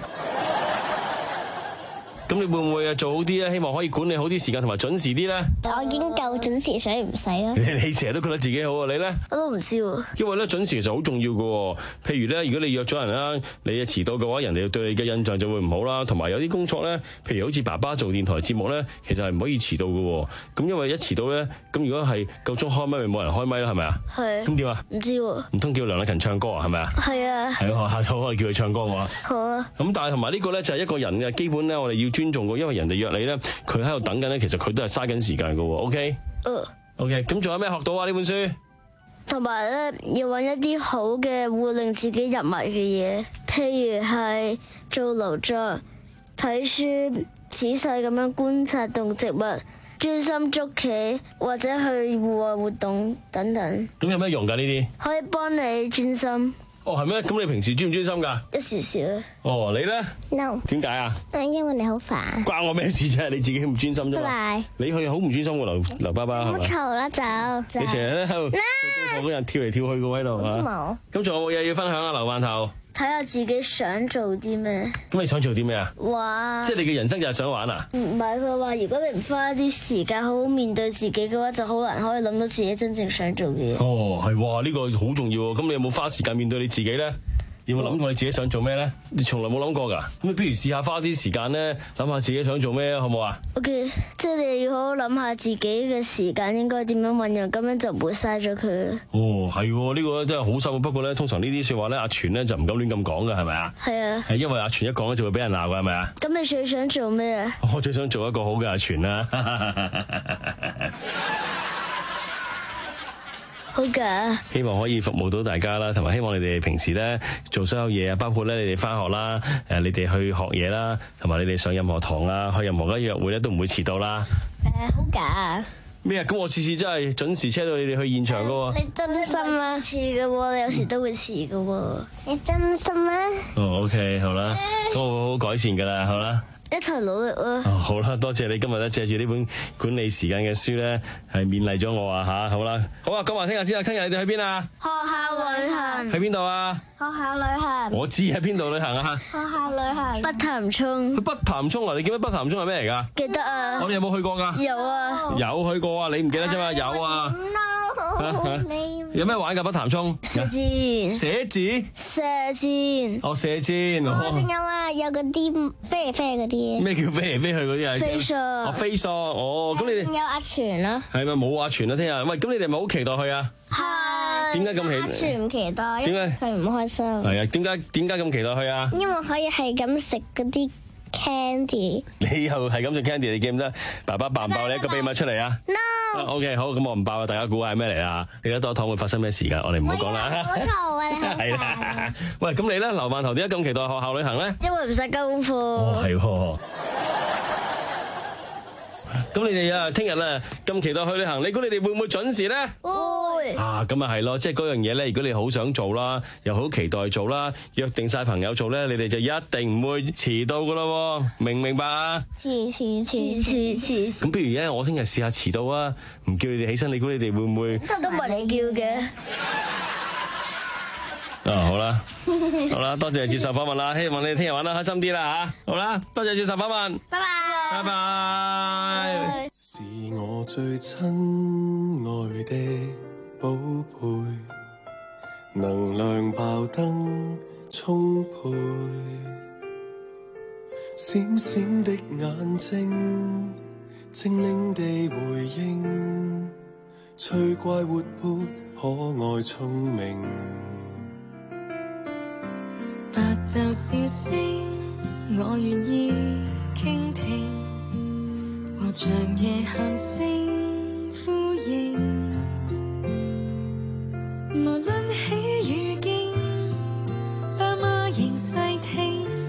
咁你會唔會啊做好啲咧？希望可以管理好啲時間同埋準時啲咧？ 我已經夠準時，所以唔使咯。 你你成日都覺得自己好啊？你咧？ 我都唔知喎。 因為咧準時其實好重要嘅。譬如咧，如果你約咗人啦，你遲到嘅話，人哋對你嘅印象就會唔好啦。同埋有啲工作咧，譬如好似爸爸做電台節目咧，其實係唔可以遲到嘅。咁因為一遲到咧，咁如果係夠鐘開咪，咪冇人開咪啦，係咪啊？ 係。 咁點啊？ 唔知喎。 唔通叫梁禮勤唱歌啊？係咪啊？ 係啊。 係啊，下晝可以叫佢唱歌嘅話。 好啊。 咁但係同埋呢個咧就係一個人嘅基本咧，我哋要尊重嘅，因為人哋約你咧，佢喺度等緊咧，其實佢都係嘥緊時間嘅。OK。 嗯。 OK。咁仲有咩學到啊？呢本書？ 同埋咧，要揾一啲好嘅會令自己入迷嘅嘢，譬如係做勞作、睇書、仔細咁樣觀察動植物、專心捉棋或者去戶外活動等等。 咁有咩用㗎？呢啲可以幫你專心。 哦，係咩？咁你平時專唔專心㗎？ 一時時。 哦，你咧 ？No。 點解啊？ 因為你好煩。 關我咩事啫？你自己唔專心啫嘛。 拜拜。 你去好唔專心喎，劉劉爸爸係咪？ 唔好嘈啦，走。 你成日咧喺度做功課嗰陣跳嚟跳去嘅喺度啊。咁仲有冇嘢要分享啊？劉饅頭。 睇下自己想做啲咩。 咁你想做啲咩啊？ 玩。 即係你嘅人生就係想玩啊？ 唔係，佢話如果你唔花一啲時間好好面對自己嘅話，就好難可以諗到自己真正想做嘅嘢。 哦，係哇，呢個好重要喎。咁你有冇花時間面對你自己咧？有冇諗過你自己想做咩咧？你從來冇諗過㗎。咁你不如試下花啲時間咧，諗下自己想做咩，好唔好啊 ？OK，即係你要好好諗下自己嘅時間應該點樣運用，咁樣就唔會嘥咗佢。 哦，係，呢個真係好深。不過咧，通常呢啲説話咧，阿全咧就唔敢亂咁講㗎，係咪啊？ 係啊。 係因為阿全一講咧就會俾人鬧㗎，係咪啊？ 咁你最想做咩啊？ 我最想做一個好嘅阿全啦。 好㗎， 希望可以服務到大家啦，同埋希望你哋平時咧做所有嘢啊，包括咧你哋翻學啦，誒你哋去學嘢啦，同埋你哋上任何堂啊，去任何嘅約會咧都唔會遲到啦。 誒、呃，好㗎。 咩啊？咁我次次真係準時車到你哋去現場噶喎。 你真心啊？遲嘅喎，你有時都會遲嘅喎。你真心啊？ 哦 ，OK， 好啦，咁我會好好改善噶啦，好啦。 一齊努力啦！ 哦，好啦，多謝你今日咧借住呢本管理時間嘅書咧，係勉勵咗我啊吓，好啦，好啊，講埋聽日先啊，聽日你哋去邊啊？ 學校旅行。 去邊度啊？ 學校旅行。 我知喺邊度旅行啊？ 學校旅行。北潭涌。 去北潭涌啊？你記得北潭涌係咩嚟噶？ 記得啊。 我哋有冇去過噶？ 有啊。 有去過啊？你唔記得啫嘛？有啊。 你有咩玩噶？北潭涌？ 射箭。 寫字？ 射箭。 哦，射箭。 我仲有啊，有嗰啲飛嚟飛去嗰啲。 咩叫飛嚟飛去嗰啲啊？ 飛索。 哦，飛索。哦，咁你哋仲有阿全啦。 係咪冇阿全啊？聽日喂，咁你哋咪好期待去啊？ 係。 點解咁期待？ 阿全唔期待。點解？佢唔開心。 係啊，點解點解咁期待去啊？ 因為可以係咁食嗰啲 candy。 你又係咁食 candy，你記唔得？爸爸爆唔爆你一個秘密出嚟啊 ？No。OK， 好，咁我唔爆啊，大家估下係咩嚟啊？你而家多堂會發生咩事㗎？我哋唔好講啦。 冇錯啊！ 係啦。喂，咁你咧，劉饅頭點解咁期待學校旅行咧？ 因為唔使交功課。 哦，係喎。咁你哋啊，聽日咧咁期待去旅行，你估你哋會唔會準時咧？ 會。 啊，咁啊係咯，即係嗰樣嘢咧，如果你好想做啦，又好期待做啦，約定晒朋友做咧，你哋就一定唔會遲到噶咯，明唔明白啊？ 遲遲遲遲遲。 咁不如咧，我聽日試下遲到啊，唔叫你哋起身，你估你哋會唔會？ 都唔係你叫嘅。 啊，好啦，好啦，多謝接受訪問啦，希望你哋聽日玩得開心啲啦吓，好啦，多謝接受訪問， 拜拜， 拜拜。 是我最親愛的寶貝，能量爆燈充沛，閃閃的眼睛，精靈地回應，趣怪活潑可愛聰明。 白晝笑聲，我願意傾聽，和長夜喊聲呼應。無論喜與驚，爸媽仍細聽，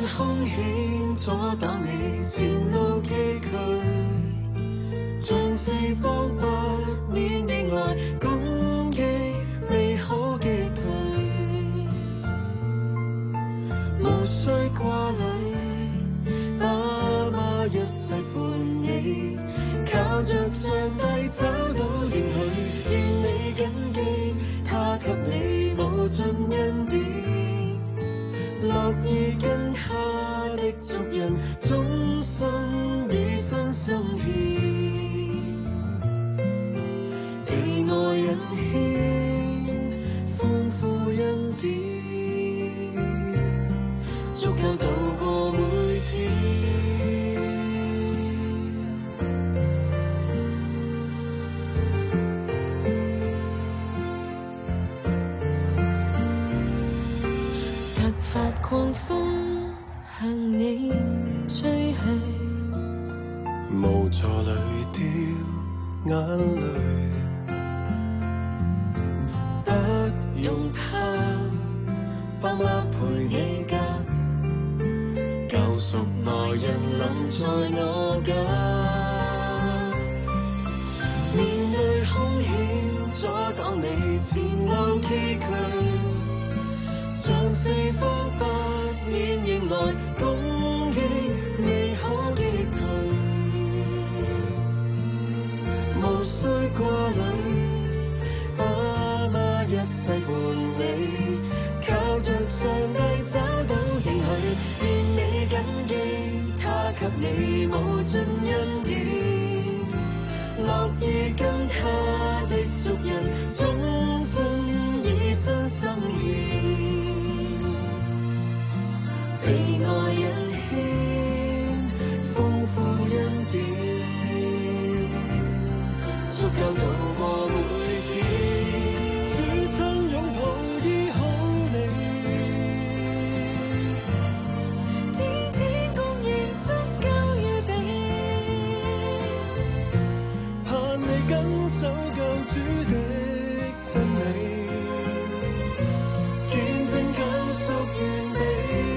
兇險阻擋你前路崎嶇，像四方不免迎來攻擊，未可擊退。無需掛慮，爸媽一世伴你，靠着上帝找到應許，願你謹記，他給你無盡恩典，樂意跟他的族人終身以身心獻，被愛引牽，豐富恩典，足夠渡過每天。突發狂風向你吹去，無助裏掉眼淚，不用怕，爸媽陪你㗎，救贖來人臨在我家。面對兇險阻擋你前路崎嶇，像四方不免迎來攻擊，未可擊退。無需掛慮，爸媽一世伴你，靠着上帝找到應許，願你謹記，他給你無盡恩典，樂意跟他的族人終身以身心獻，被愛引牽，豐富恩典，足夠渡過每天。主親擁抱醫好你，天天供應足夠預備，盼你緊守救主的真理，見證救贖完美。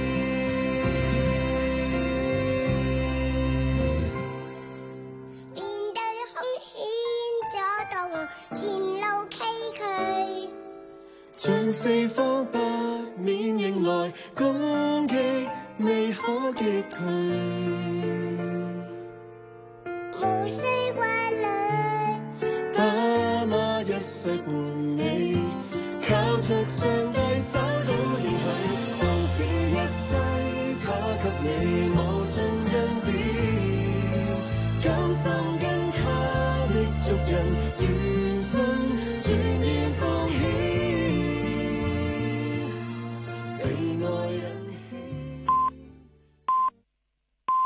面對兇險阻擋我前路崎嶇， 像四方不免迎來攻擊，未可擊退。 無需掛慮， 爸媽一世伴你，靠着上帝找到應許，從此一世他給你無盡恩典，甘心跟他的族人完身轉移。